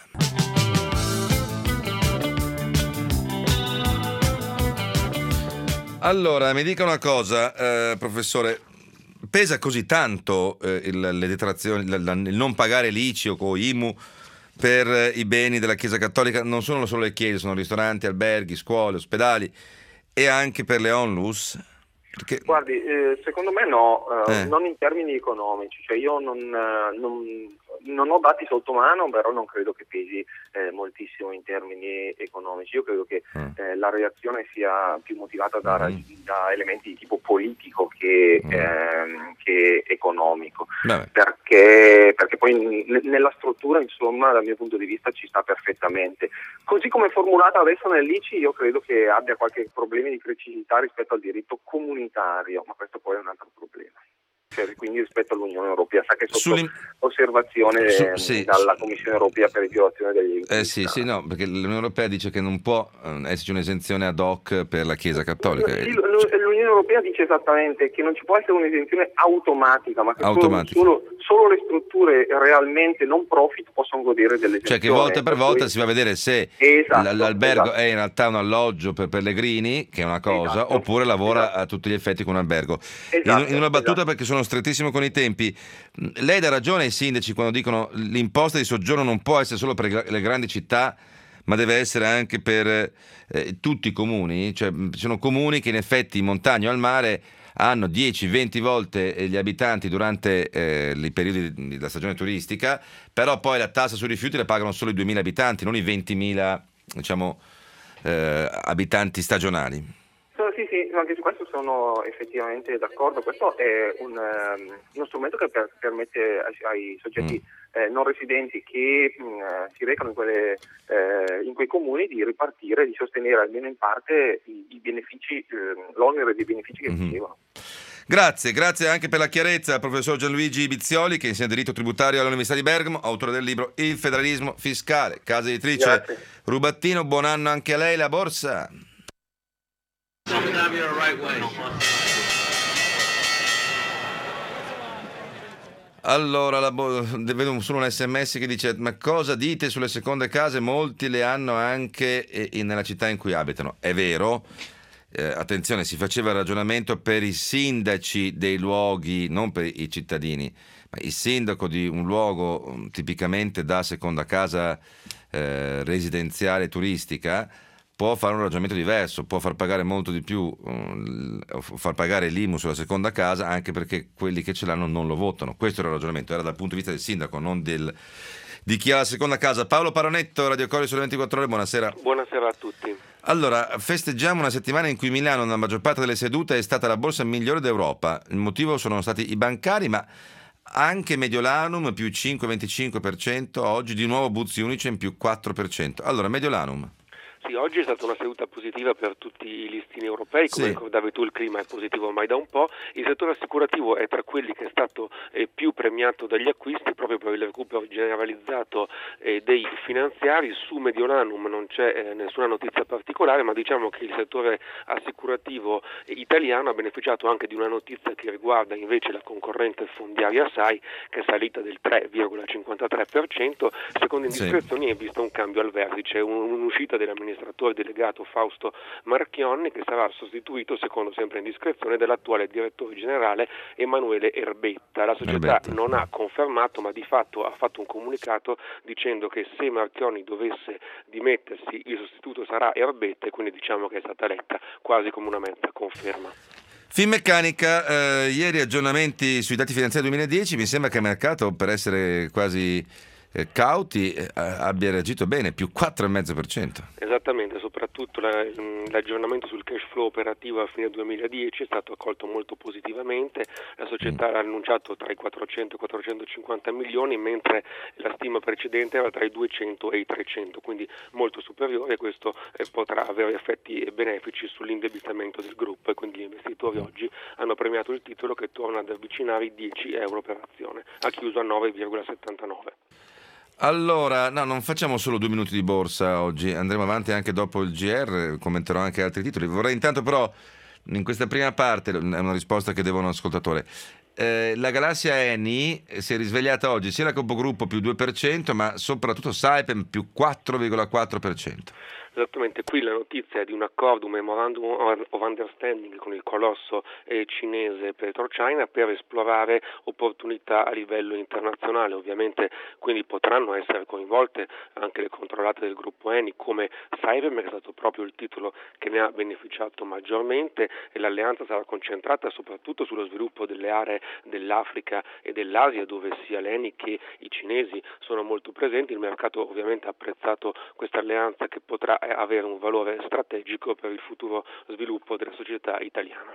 Allora, mi dica una cosa, professore, pesa così tanto le detrazioni, il non pagare l'ICI o IMU per i beni della Chiesa Cattolica? Non sono solo le chiese, sono ristoranti, alberghi, scuole, ospedali, e anche per le onlus? Perché... Guardi, secondo me no, non in termini economici, cioè io non ho dati sotto mano, però non credo che pesi moltissimo in termini economici. Io credo che la reazione sia più motivata da elementi di tipo politico che economico, perché poi nella struttura, insomma, dal mio punto di vista ci sta perfettamente. Così come è formulata adesso nell'ICI, io credo che abbia qualche problema di criticità rispetto al diritto comunitario, ma questo poi è un altro problema. Cioè, quindi rispetto all'Unione Europea, sa che sotto osservazione dalla Commissione Europea per violazione degli sì, no, perché l'Unione Europea dice che non può esserci un'esenzione ad hoc per la Chiesa Cattolica. Sì, l'Unione Europea dice esattamente che non ci può essere un'esenzione automatica, ma che solo le strutture realmente non profit possono godere dell'esenzione. Cioè che volta per volta si va a vedere se l'albergo è in realtà un alloggio per pellegrini, che è una cosa, oppure lavora a tutti gli effetti con un albergo. In una battuta, perché sono strettissimo con i tempi, lei dà ragione ai sindaci quando dicono l'imposta di soggiorno non può essere solo per le grandi città, ma deve essere anche per tutti i comuni. Cioè, ci sono comuni che in effetti in montagna o al mare hanno 10-20 volte gli abitanti durante i periodi della stagione turistica, però poi la tassa sui rifiuti la pagano solo i 2.000 abitanti, non i 20.000 abitanti stagionali. Sì, anche su questo sono effettivamente d'accordo. Questo è uno strumento che permette ai soggetti non residenti che si recano in quei comuni di ripartire, di sostenere almeno in parte i benefici, l'onere dei benefici che ricevono. Grazie anche per la chiarezza al professor Gianluigi Bizioli, che insegna diritto tributario all'Università di Bergamo, autore del libro Il federalismo fiscale. Casa editrice Rubattino, buon anno anche a lei. La borsa. Allora, vedo solo un sms che dice: ma cosa dite sulle seconde case? Molti le hanno anche nella città in cui abitano. È vero, attenzione, si faceva il ragionamento per i sindaci dei luoghi, non per i cittadini, ma il sindaco di un luogo tipicamente da seconda casa residenziale turistica può fare un ragionamento diverso, può far pagare molto di più, far pagare l'IMU sulla seconda casa, anche perché quelli che ce l'hanno non lo votano. Questo era il ragionamento, era dal punto di vista del sindaco, non di chi ha la seconda casa. Paolo Paronetto, Radio Corriere sulle 24 Ore, buonasera. Buonasera a tutti. Allora, festeggiamo una settimana in cui Milano, nella maggior parte delle sedute, è stata la borsa migliore d'Europa. Il motivo sono stati i bancari, ma anche Mediolanum più 5,25%, oggi di nuovo Buzzi Unicem più 4%. Allora, Mediolanum. Sì, oggi è stata una seduta positiva per tutti i listini europei, come ricordavi tu il clima è positivo ormai da un po', il settore assicurativo è tra quelli che è stato più premiato dagli acquisti proprio per il recupero generalizzato dei finanziari. Su Mediolanum non c'è nessuna notizia particolare, ma diciamo che il settore assicurativo italiano ha beneficiato anche di una notizia che riguarda invece la concorrente fondiaria SAI, che è salita del 3,53%, secondo indiscrezioni è visto un cambio al vertice, un'uscita dell'amministratore delegato Fausto Marchionni, che sarà sostituito, secondo sempre indiscrezione, dall'attuale direttore generale Emanuele Erbetta. La società non ha confermato, ma di fatto ha fatto un comunicato dicendo che se Marchionni dovesse dimettersi il sostituto sarà Erbetta, e quindi diciamo che è stata letta quasi come una mezza conferma. Finmeccanica, ieri aggiornamenti sui dati finanziari 2010, mi sembra che il mercato, per essere quasi cauti abbia reagito bene, più 4,5%. Esattamente, soprattutto l'aggiornamento sul cash flow operativo a fine 2010 è stato accolto molto positivamente. La società ha annunciato tra i 400 e i 450 milioni, mentre la stima precedente era tra i 200 e i 300, quindi molto superiore, e questo potrà avere effetti benefici sull'indebitamento del gruppo, e quindi gli investitori oggi hanno premiato il titolo, che torna ad avvicinare i 10 euro per azione, ha chiuso a 9,79. Allora, no, non facciamo solo 2 minuti di borsa oggi, andremo avanti anche dopo il GR, commenterò anche altri titoli. Vorrei intanto però, in questa prima parte, è una risposta che devo a un ascoltatore, la galassia Eni si è risvegliata oggi, sia la capogruppo più 2%, ma soprattutto Saipem più 4,4%. Esattamente, qui la notizia è di un accordo, un memorandum of understanding con il colosso cinese PetroChina per esplorare opportunità a livello internazionale. Ovviamente quindi potranno essere coinvolte anche le controllate del gruppo Eni, come Saipem, che è stato proprio il titolo che ne ha beneficiato maggiormente, e l'alleanza sarà concentrata soprattutto sullo sviluppo delle aree dell'Africa e dell'Asia, dove sia l'Eni che i cinesi sono molto presenti. Il mercato ovviamente ha apprezzato questa alleanza, che potrà avere un valore strategico per il futuro sviluppo della società italiana.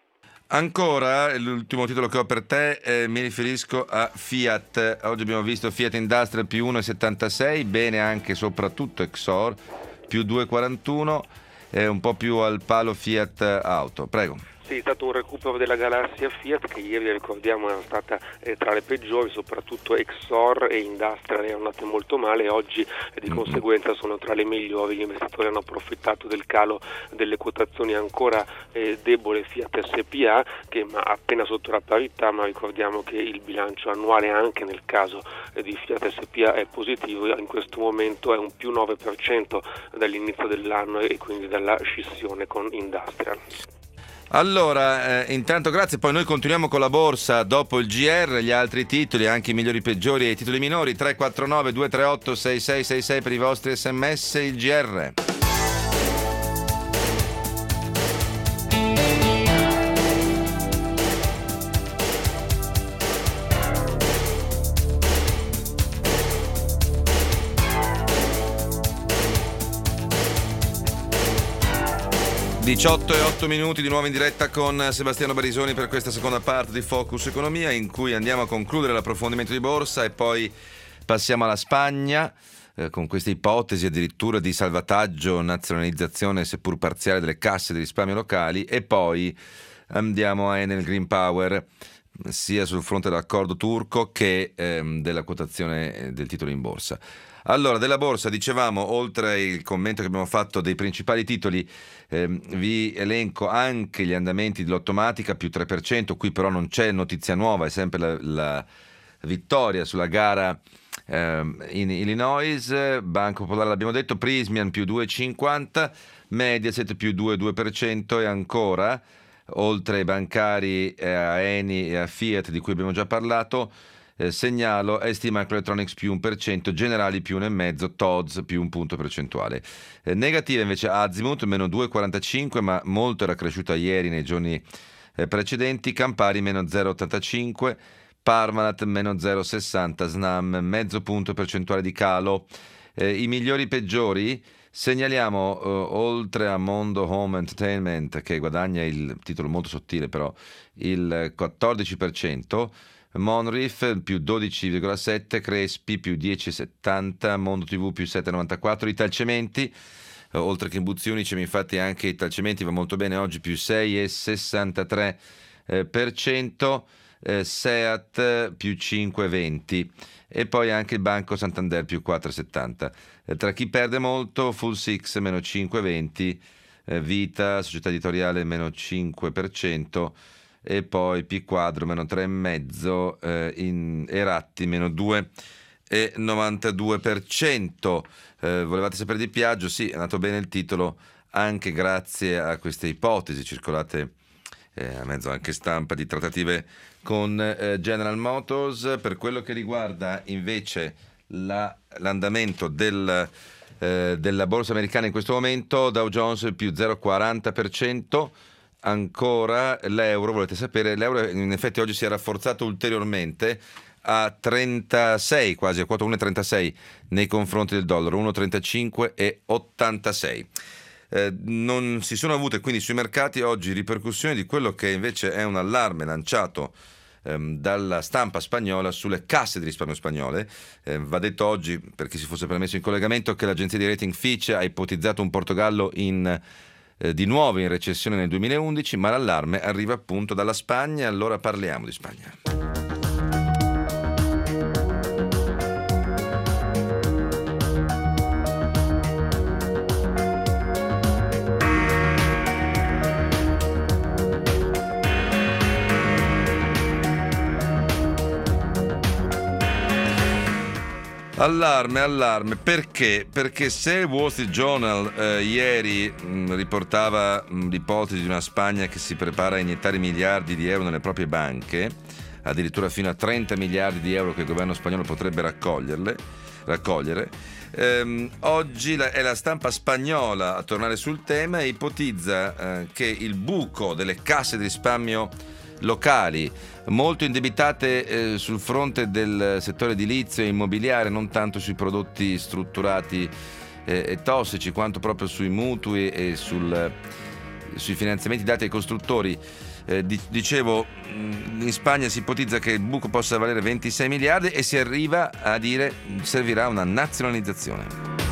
Ancora, l'ultimo titolo che ho per te, mi riferisco a Fiat. Oggi abbiamo visto Fiat Industrial più 1,76, bene anche soprattutto Exor più 2,41, un po' più al palo Fiat Auto. Prego. Sì, è stato un recupero della galassia Fiat, che ieri, ricordiamo, era stata tra le peggiori, soprattutto Exor e Industrial erano andate molto male, e oggi di conseguenza sono tra le migliori. Gli investitori hanno approfittato del calo delle quotazioni ancora debole Fiat SPA, che ma appena sotto la parità, ma ricordiamo che il bilancio annuale anche nel caso di Fiat SPA è positivo, in questo momento è un più 9% dall'inizio dell'anno, e quindi dalla scissione con Industrial. Allora, intanto grazie, poi noi continuiamo con la borsa dopo il GR, gli altri titoli, anche i migliori, peggiori e i titoli minori. 349 238 6666 per i vostri sms, il GR. 18:08 di nuovo in diretta con Sebastiano Barisoni per questa seconda parte di Focus Economia, in cui andiamo a concludere l'approfondimento di borsa e poi passiamo alla Spagna con queste ipotesi addirittura di salvataggio, nazionalizzazione seppur parziale delle casse di risparmio locali, e poi andiamo a Enel Green Power, sia sul fronte dell'accordo turco che della quotazione del titolo in borsa. Allora, della borsa dicevamo, oltre il commento che abbiamo fatto dei principali titoli, vi elenco anche gli andamenti dell'Ottomatica più 3%, qui però non c'è notizia nuova, è sempre la vittoria sulla gara in Illinois. Banco Popolare l'abbiamo detto, Prysmian più 2,50, Mediaset più 2,2%, e ancora, oltre ai bancari, a Eni e a Fiat di cui abbiamo già parlato, segnalo ST Microelectronics più 1%, Generali più 1,5%, Tod's più un punto percentuale. Negativa invece Azimut meno 2,45%, ma molto era cresciuta ieri nei giorni precedenti. Campari meno 0,85%, Parmalat meno 0,60%, Snam mezzo punto percentuale di calo. I migliori peggiori segnaliamo, oltre a Mondo Home Entertainment, che guadagna, il titolo molto sottile però, il 14%, Monrif più 12,7%, Crespi più 10,70%, Mondo TV più 7,94%, Italcementi, oltre che in Buzzi Unicem, infatti anche Italcementi va molto bene oggi, più 6,63%, Seat più 5,20%, e poi anche il Banco Santander più 4,70%. Tra chi perde molto, Full Six meno 5,20%, Vita, società editoriale meno 5%, e poi P Quadro meno 3,5%, e Ratti meno 2,92%. Volevate sapere di Piaggio? Sì, è andato bene il titolo anche grazie a queste ipotesi circolate a mezzo anche stampa di trattative con General Motors. Per quello che riguarda invece l'andamento della borsa americana in questo momento, Dow Jones più 0,40%. Ancora l'euro, volete sapere, l'euro in effetti oggi si è rafforzato ulteriormente, a 36, quasi a quota 1,36 nei confronti del dollaro, 1,35,86. Non si sono avute quindi sui mercati oggi ripercussioni di quello che invece è un allarme lanciato dalla stampa spagnola sulle casse di risparmio spagnole. Va detto oggi, per chi si fosse permesso in collegamento, che l'agenzia di rating Fitch ha ipotizzato un Portogallo di nuovo in recessione nel 2011, ma l'allarme arriva appunto dalla Spagna. Allora parliamo di Spagna. Allarme, perché? Perché se il Wall Street Journal ieri riportava l'ipotesi di una Spagna che si prepara a iniettare miliardi di euro nelle proprie banche, addirittura fino a 30 miliardi di euro che il governo spagnolo potrebbe raccogliere, oggi è la stampa spagnola a tornare sul tema e ipotizza che il buco delle casse di risparmio locali, molto indebitate sul fronte del settore edilizio e immobiliare, non tanto sui prodotti strutturati e tossici, quanto proprio sui mutui e sui finanziamenti dati ai costruttori. Dicevo, in Spagna si ipotizza che il buco possa valere 26 miliardi e si arriva a dire servirà una nazionalizzazione.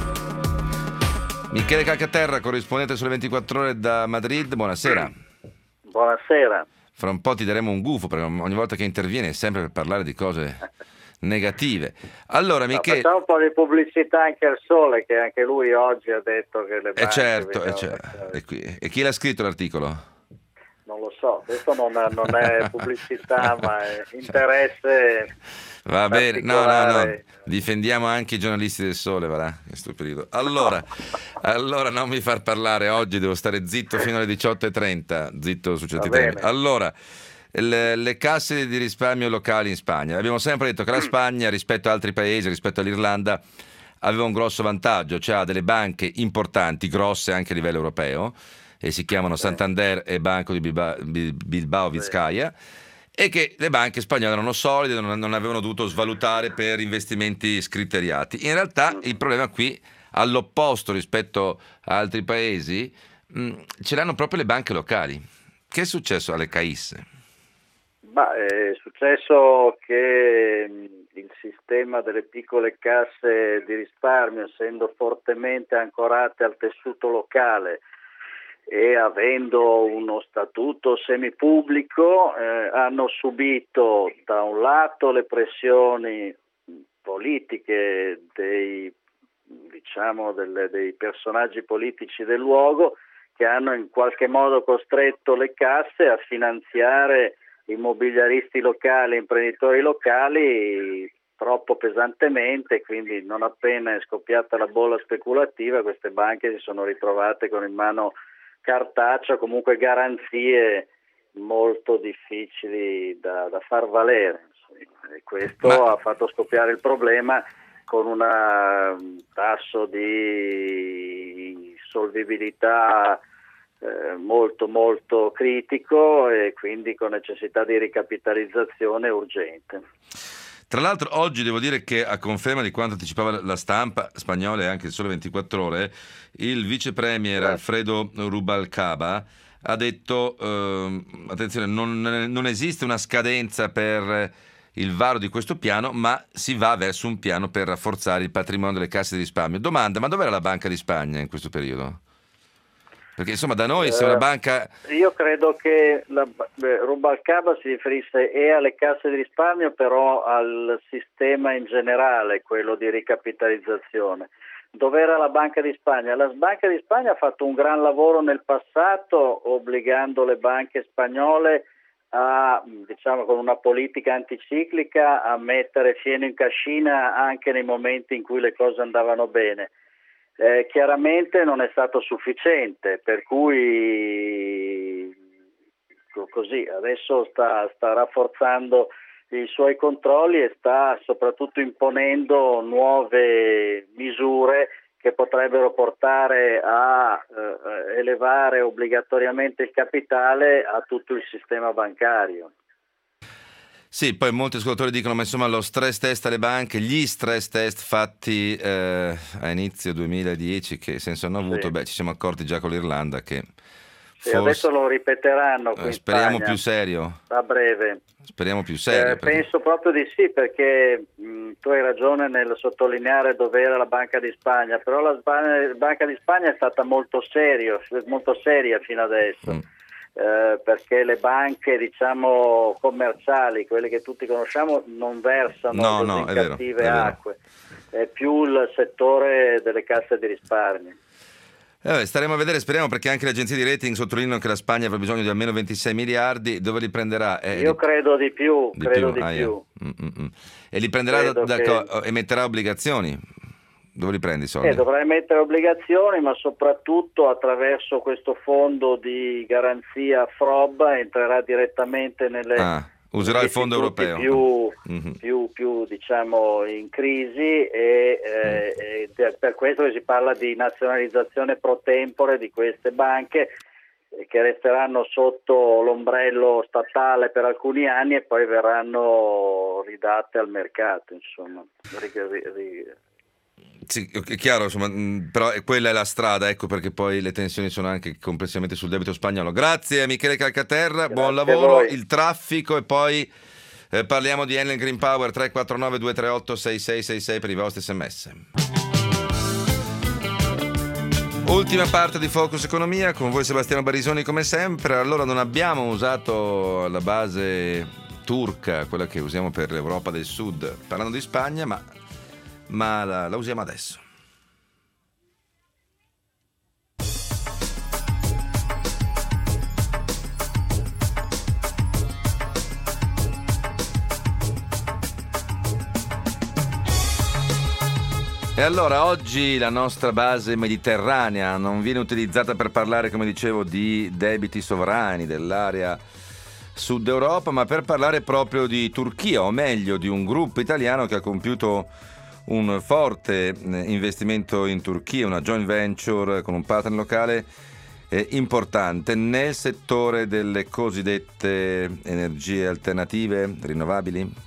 Michele Calcaterra, corrispondente sulle 24 ore da Madrid, buonasera. Buonasera. Fra un po' ti daremo un gufo, perché ogni volta che interviene è sempre per parlare di cose negative. Allora, Michele... Facciamo un po' di pubblicità anche al Sole, che anche lui oggi ha detto che le banche... certo. E chi l'ha scritto l'articolo? Non lo so, questo non è pubblicità, ma è interesse... Va bene, no, difendiamo anche i giornalisti del Sole, va là, questo periodo. Allora non mi far parlare oggi, devo stare zitto fino alle 18:30, zitto su certi temi. Allora, le casse di risparmio locali in Spagna. Abbiamo sempre detto che la Spagna, rispetto a altri paesi, rispetto all'Irlanda, aveva un grosso vantaggio, cioè ha delle banche importanti, grosse anche a livello europeo, e si chiamano Santander e Banco di Bilbao Vizcaya, e che le banche spagnole erano solide, non avevano dovuto svalutare per investimenti scriteriati. In realtà il problema qui, all'opposto rispetto a altri paesi, ce l'hanno proprio le banche locali. Che è successo alle CAIS? È successo che il sistema delle piccole casse di risparmio, essendo fortemente ancorate al tessuto locale e avendo uno statuto semipubblico, hanno subito da un lato le pressioni politiche dei personaggi politici del luogo, che hanno in qualche modo costretto le casse a finanziare immobiliaristi locali, imprenditori locali troppo pesantemente, quindi non appena è scoppiata la bolla speculativa queste banche si sono ritrovate con in mano cartaceo, comunque garanzie molto difficili da far valere, e questo ha fatto scoppiare il problema con un tasso di solvibilità molto molto critico e quindi con necessità di ricapitalizzazione urgente. Tra l'altro oggi devo dire che, a conferma di quanto anticipava la stampa spagnola e anche il Sole 24 Ore, il vice premier Alfredo Rubalcaba ha detto attenzione, non esiste una scadenza per il varo di questo piano, ma si va verso un piano per rafforzare il patrimonio delle casse di risparmio. Domanda, ma dov'era la Banca di Spagna in questo periodo? Perché insomma da noi se una banca... Io credo che Rubalcaba si riferisse alle casse di risparmio, però al sistema in generale, quello di ricapitalizzazione. Dov'era la Banca di Spagna? La Banca di Spagna ha fatto un gran lavoro nel passato, obbligando le banche spagnole con una politica anticiclica, a mettere fieno in cascina anche nei momenti in cui le cose andavano bene. Chiaramente non è stato sufficiente, per cui così adesso sta rafforzando i suoi controlli e sta soprattutto imponendo nuove misure che potrebbero portare a elevare obbligatoriamente il capitale a tutto il sistema bancario. Sì, poi molti ascoltatori dicono, ma insomma lo stress test alle banche, gli stress test fatti a inizio 2010, che senso hanno avuto? Sì. Beh, ci siamo accorti già con l'Irlanda che forse, adesso lo ripeteranno qui in speriamo Spagna, più serio. a breve. Speriamo più serio. Perché... Penso proprio di sì, perché tu hai ragione nel sottolineare dov'era la Banca di Spagna, però la Banca di Spagna è stata molto seria fino adesso. Perché le banche, diciamo, commerciali, quelle che tutti conosciamo, non versano così cattive acque, è più il settore delle casse di risparmio. Staremo a vedere, speriamo, perché anche le agenzie di rating sottolineano che la Spagna avrà bisogno di almeno 26 miliardi. Dove li prenderà? Io credo di più. E li prenderà emetterà obbligazioni? Dove li prendi i soldi? Dovrà emettere obbligazioni, ma soprattutto attraverso questo fondo di garanzia FROB entrerà direttamente nelle userà il fondo europeo più diciamo in crisi e per questo si parla di nazionalizzazione pro tempore di queste banche che resteranno sotto l'ombrello statale per alcuni anni e poi verranno ridate al mercato, insomma. Sì, è chiaro, insomma, però quella è la strada, ecco perché poi le tensioni sono anche complessivamente sul debito spagnolo. Grazie a Michele Calcaterra, buon lavoro, il traffico e poi parliamo di Enel Green Power. 349 238 6666 per i vostri sms. Ultima parte di Focus Economia, con voi Sebastiano Barisoni come sempre. Allora, non abbiamo usato la base turca, quella che usiamo per l'Europa del Sud, parlando di Spagna, ma la usiamo adesso. E allora oggi la nostra base mediterranea non viene utilizzata per parlare, come dicevo, di debiti sovrani dell'area Sud Europa, ma per parlare proprio di Turchia, o meglio di un gruppo italiano che ha compiuto un forte investimento in Turchia, una joint venture con un partner locale importante nel settore delle cosiddette energie alternative rinnovabili.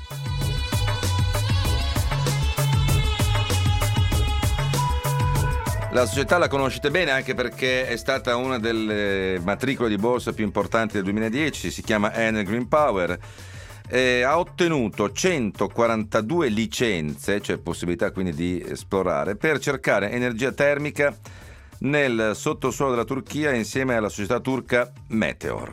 La società la conoscete bene anche perché è stata una delle matricole di borsa più importanti del 2010, si chiama Enel Green Power. Ha ottenuto 142 licenze, cioè possibilità quindi di esplorare, per cercare energia termica nel sottosuolo della Turchia insieme alla società turca Meteor.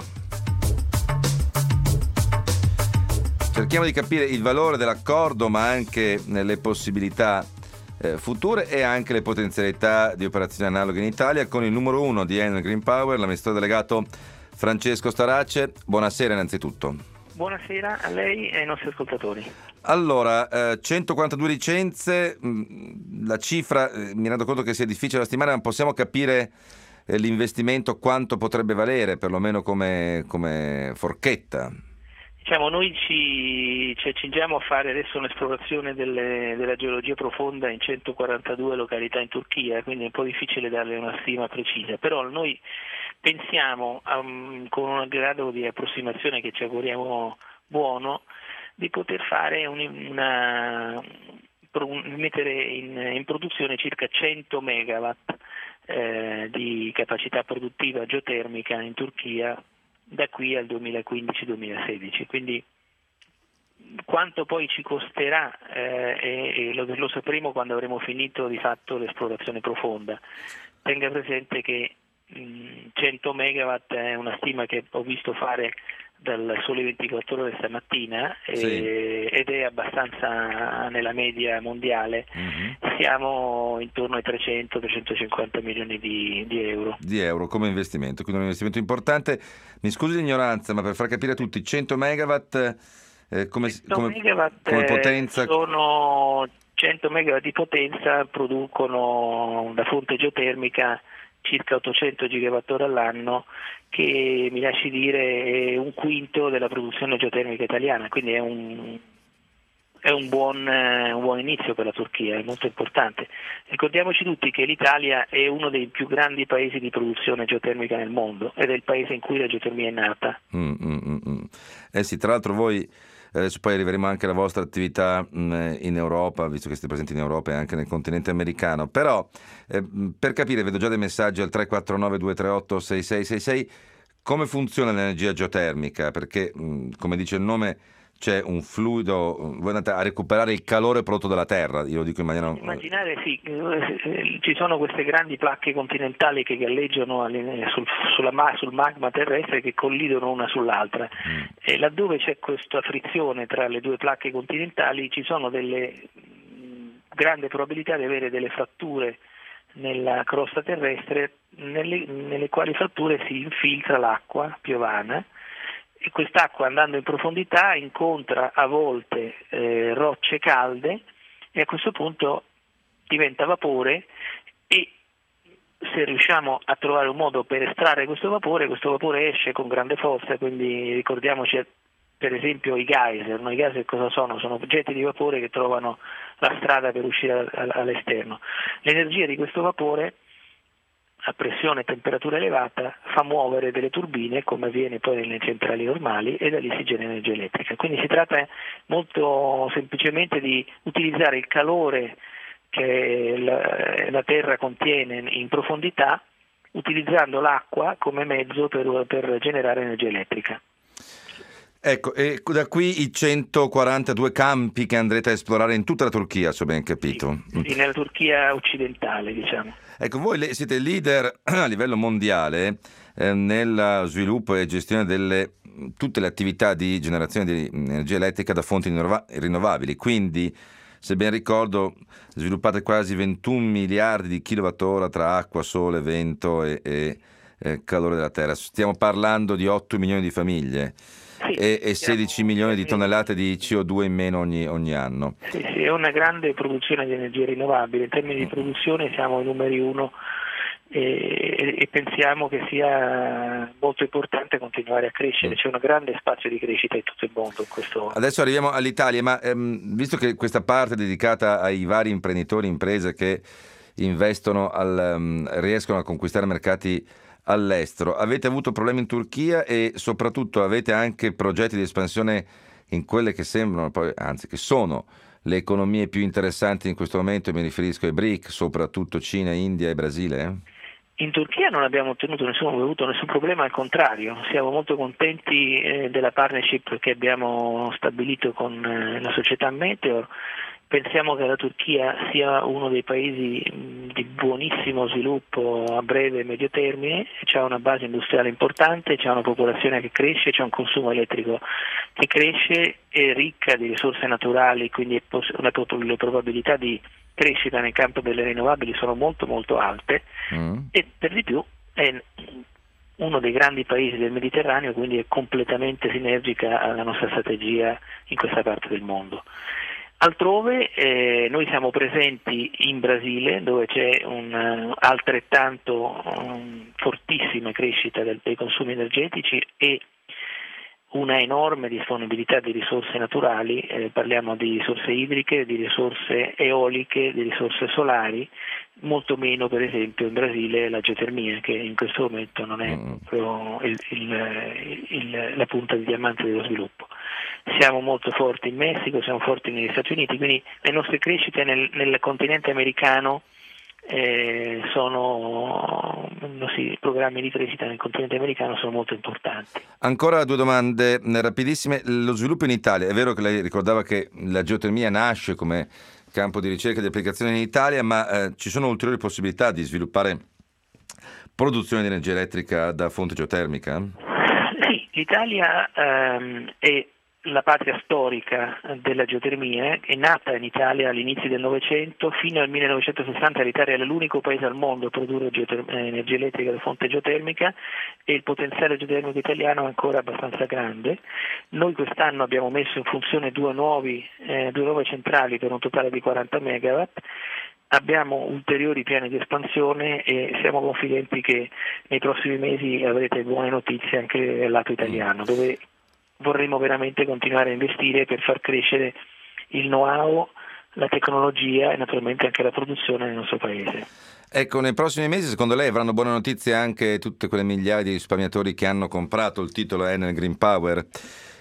Cerchiamo di capire il valore dell'accordo, ma anche le possibilità future e anche le potenzialità di operazioni analoghe in Italia con il numero 1 di Enel Green Power, l'amministratore delegato Francesco Starace. Buonasera innanzitutto. Buonasera a lei e ai nostri ascoltatori. Allora, 142 licenze, la cifra mi rendo conto che sia difficile da stimare, ma possiamo capire l'investimento quanto potrebbe valere, perlomeno come forchetta? Diciamo, noi ci accingiamo a fare adesso un'esplorazione della geologia profonda in 142 località in Turchia, quindi è un po' difficile darle una stima precisa, però noi pensiamo con un grado di approssimazione che ci auguriamo buono di poter fare mettere in produzione circa 100 megawatt di capacità produttiva geotermica in Turchia da qui al 2015-2016, quindi quanto poi ci costerà lo sapremo quando avremo finito di fatto l'esplorazione profonda. Tenga presente che 100 megawatt è una stima che ho visto fare dal Sole 24 Ore stamattina ed è abbastanza nella media mondiale. Siamo intorno ai 300-350 milioni di euro. Di euro come investimento, quindi un investimento importante. Mi scusi l'ignoranza, ma per far capire a tutti, 100 megawatt come potenza? Sono 100 megawatt di potenza, producono da fonte geotermica circa 800 gigawattora all'anno, che mi lasci dire è un quinto della produzione geotermica italiana, quindi è un buon inizio per la Turchia, è molto importante. Ricordiamoci tutti che l'Italia è uno dei più grandi paesi di produzione geotermica nel mondo ed è il paese in cui la geotermia è nata. Sì, tra l'altro voi adesso poi arriveremo anche alla vostra attività in Europa, visto che siete presenti in Europa e anche nel continente americano, però per capire, vedo già dei messaggi al 349 238 6666, come funziona l'energia geotermica, perché come dice il nome c'è un fluido, voi andate a recuperare il calore prodotto dalla Terra, io lo dico in maniera... Immaginare ci sono queste grandi placche continentali che galleggiano sul magma terrestre, che collidono una sull'altra, e laddove c'è questa frizione tra le due placche continentali ci sono delle grandi probabilità di avere delle fratture nella crosta terrestre, nelle quali fratture si infiltra l'acqua piovana, e quest'acqua, andando in profondità, incontra a volte rocce calde, e a questo punto diventa vapore, e se riusciamo a trovare un modo per estrarre questo vapore esce con grande forza. Quindi ricordiamoci per esempio i geyser. I geyser cosa sono? Sono oggetti di vapore che trovano la strada per uscire all'esterno. L'energia di questo vapore, a pressione e temperatura elevata, fa muovere delle turbine, come avviene poi nelle centrali normali, e da lì si genera energia elettrica. Quindi si tratta molto semplicemente di utilizzare il calore che la Terra contiene in profondità, utilizzando l'acqua come mezzo per generare energia elettrica. Ecco, e da qui i 142 campi che andrete a esplorare in tutta la Turchia, se ho ben capito. Sì, nella Turchia occidentale, diciamo. Ecco, voi siete leader a livello mondiale nel sviluppo e gestione delle tutte le attività di generazione di energia elettrica da fonti rinnovabili, quindi, se ben ricordo, sviluppate quasi 21 miliardi di kilowattora tra acqua, sole, vento e calore della terra. Stiamo parlando di 8 milioni di famiglie. Sì, e 16 milioni di tonnellate di CO2 in meno ogni anno. Sì, è una grande produzione di energia rinnovabile. In termini di produzione siamo i numeri uno, e pensiamo che sia molto importante continuare a crescere. C'è un grande spazio di crescita in tutto il mondo. Adesso arriviamo all'Italia, ma visto che questa parte è dedicata ai vari imprenditori, imprese che investono, riescono a conquistare mercati all'estero, avete avuto problemi in Turchia e soprattutto avete anche progetti di espansione in quelle che sembrano, anzi che sono le economie più interessanti in questo momento? Mi riferisco ai BRIC, soprattutto Cina, India e Brasile. In Turchia non abbiamo avuto nessun problema, al contrario, siamo molto contenti della partnership che abbiamo stabilito con la società Meteor. Pensiamo che la Turchia sia uno dei paesi di buonissimo sviluppo a breve e medio termine, c'ha una base industriale importante, c'è una popolazione che cresce, c'è un consumo elettrico che cresce, è ricca di risorse naturali, quindi le probabilità di crescita nel campo delle rinnovabili sono molto molto alte, e per di più è uno dei grandi paesi del Mediterraneo, quindi è completamente sinergica alla nostra strategia in questa parte del mondo. Altrove noi siamo presenti in Brasile, dove c'è altrettanto fortissima crescita dei consumi energetici e una enorme disponibilità di risorse naturali, parliamo di risorse idriche, di risorse eoliche, di risorse solari, molto meno per esempio in Brasile la geotermia, che in questo momento non è proprio la punta di diamante dello sviluppo. Siamo molto forti in Messico, siamo forti negli Stati Uniti, quindi le nostre crescite nel continente americano i programmi di crescita nel continente americano sono molto importanti. Ancora due domande rapidissime. Lo sviluppo in Italia, è vero che lei ricordava che la geotermia nasce come campo di ricerca e di applicazione in Italia, ma ci sono ulteriori possibilità di sviluppare produzione di energia elettrica da fonte geotermica? Sì, l'Italia è la patria storica della geotermia, è nata in Italia all'inizio del Novecento, fino al 1960 l'Italia era l'unico paese al mondo a produrre energia elettrica da fonte geotermica, e il potenziale geotermico italiano è ancora abbastanza grande. Noi quest'anno abbiamo messo in funzione due nuove centrali per un totale di 40 megawatt. Abbiamo ulteriori piani di espansione e siamo confidenti che nei prossimi mesi avrete buone notizie anche dal lato italiano, dove vorremmo veramente continuare a investire per far crescere il know-how, la tecnologia e naturalmente anche la produzione nel nostro paese. Ecco, nei prossimi mesi secondo lei avranno buone notizie anche tutte quelle migliaia di risparmiatori che hanno comprato il titolo Enel Green Power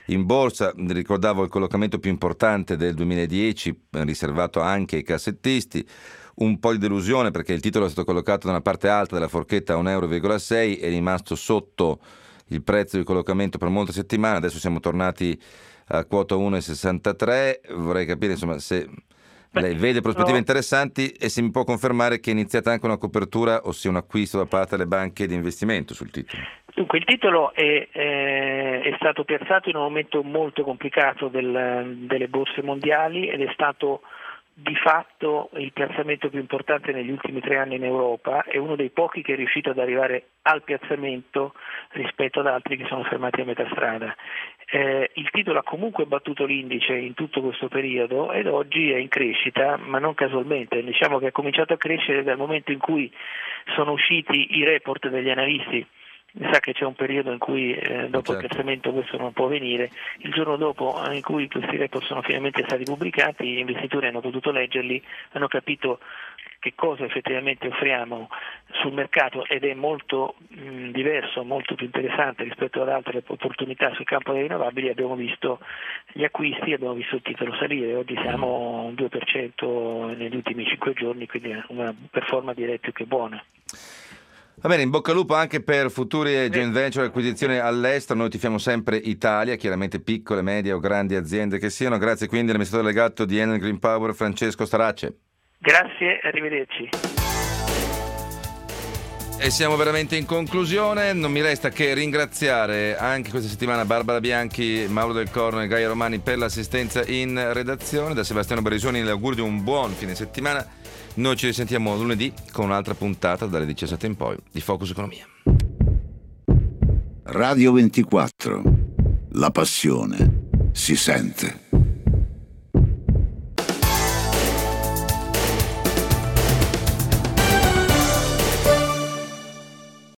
in borsa. Ricordavo il collocamento più importante del 2010, riservato anche ai cassettisti. Un po' di delusione perché il titolo è stato collocato da una parte alta della forchetta a 1,6 €, è rimasto sotto il prezzo di collocamento per molte settimane. Adesso siamo tornati a quota 1,63. Vorrei capire insomma se lei vede prospettive interessanti e se mi può confermare che è iniziata anche una copertura, ossia un acquisto da parte delle banche di investimento sul titolo. Dunque, il titolo è stato piazzato in un momento molto complicato delle borse mondiali ed è stato di fatto il piazzamento più importante negli ultimi 3 anni in Europa. È uno dei pochi che è riuscito ad arrivare al piazzamento rispetto ad altri che sono fermati a metà strada. Il titolo ha comunque battuto l'indice in tutto questo periodo ed oggi è in crescita, ma non casualmente. Diciamo che ha cominciato a crescere dal momento in cui sono usciti i report degli analisti. Sa che c'è un periodo in cui dopo il piazzamento questo non può avvenire. Il giorno dopo in cui questi report sono finalmente stati pubblicati, gli investitori hanno potuto leggerli, hanno capito che cosa effettivamente offriamo sul mercato ed è molto diverso, molto più interessante rispetto ad altre opportunità sul campo delle rinnovabili. Abbiamo visto gli acquisti, abbiamo visto il titolo salire, oggi siamo un 2% negli ultimi 5 giorni, quindi è una performance direi più che buona. Va bene, in bocca al lupo anche per futuri joint venture e acquisizioni all'estero. Noi tifiamo sempre Italia, chiaramente piccole, medie o grandi aziende che siano. Grazie quindi all'amministratore delegato di Enel Green Power, Francesco Starace. Grazie, arrivederci. E siamo veramente in conclusione. Non mi resta che ringraziare anche questa settimana Barbara Bianchi, Mauro Del Corno e Gaia Romani per l'assistenza in redazione. Da Sebastiano Barisoni l'augurio di un buon fine settimana. Noi ci risentiamo lunedì con un'altra puntata dalle 17 in poi di Focus Economia. Radio 24. La passione si sente.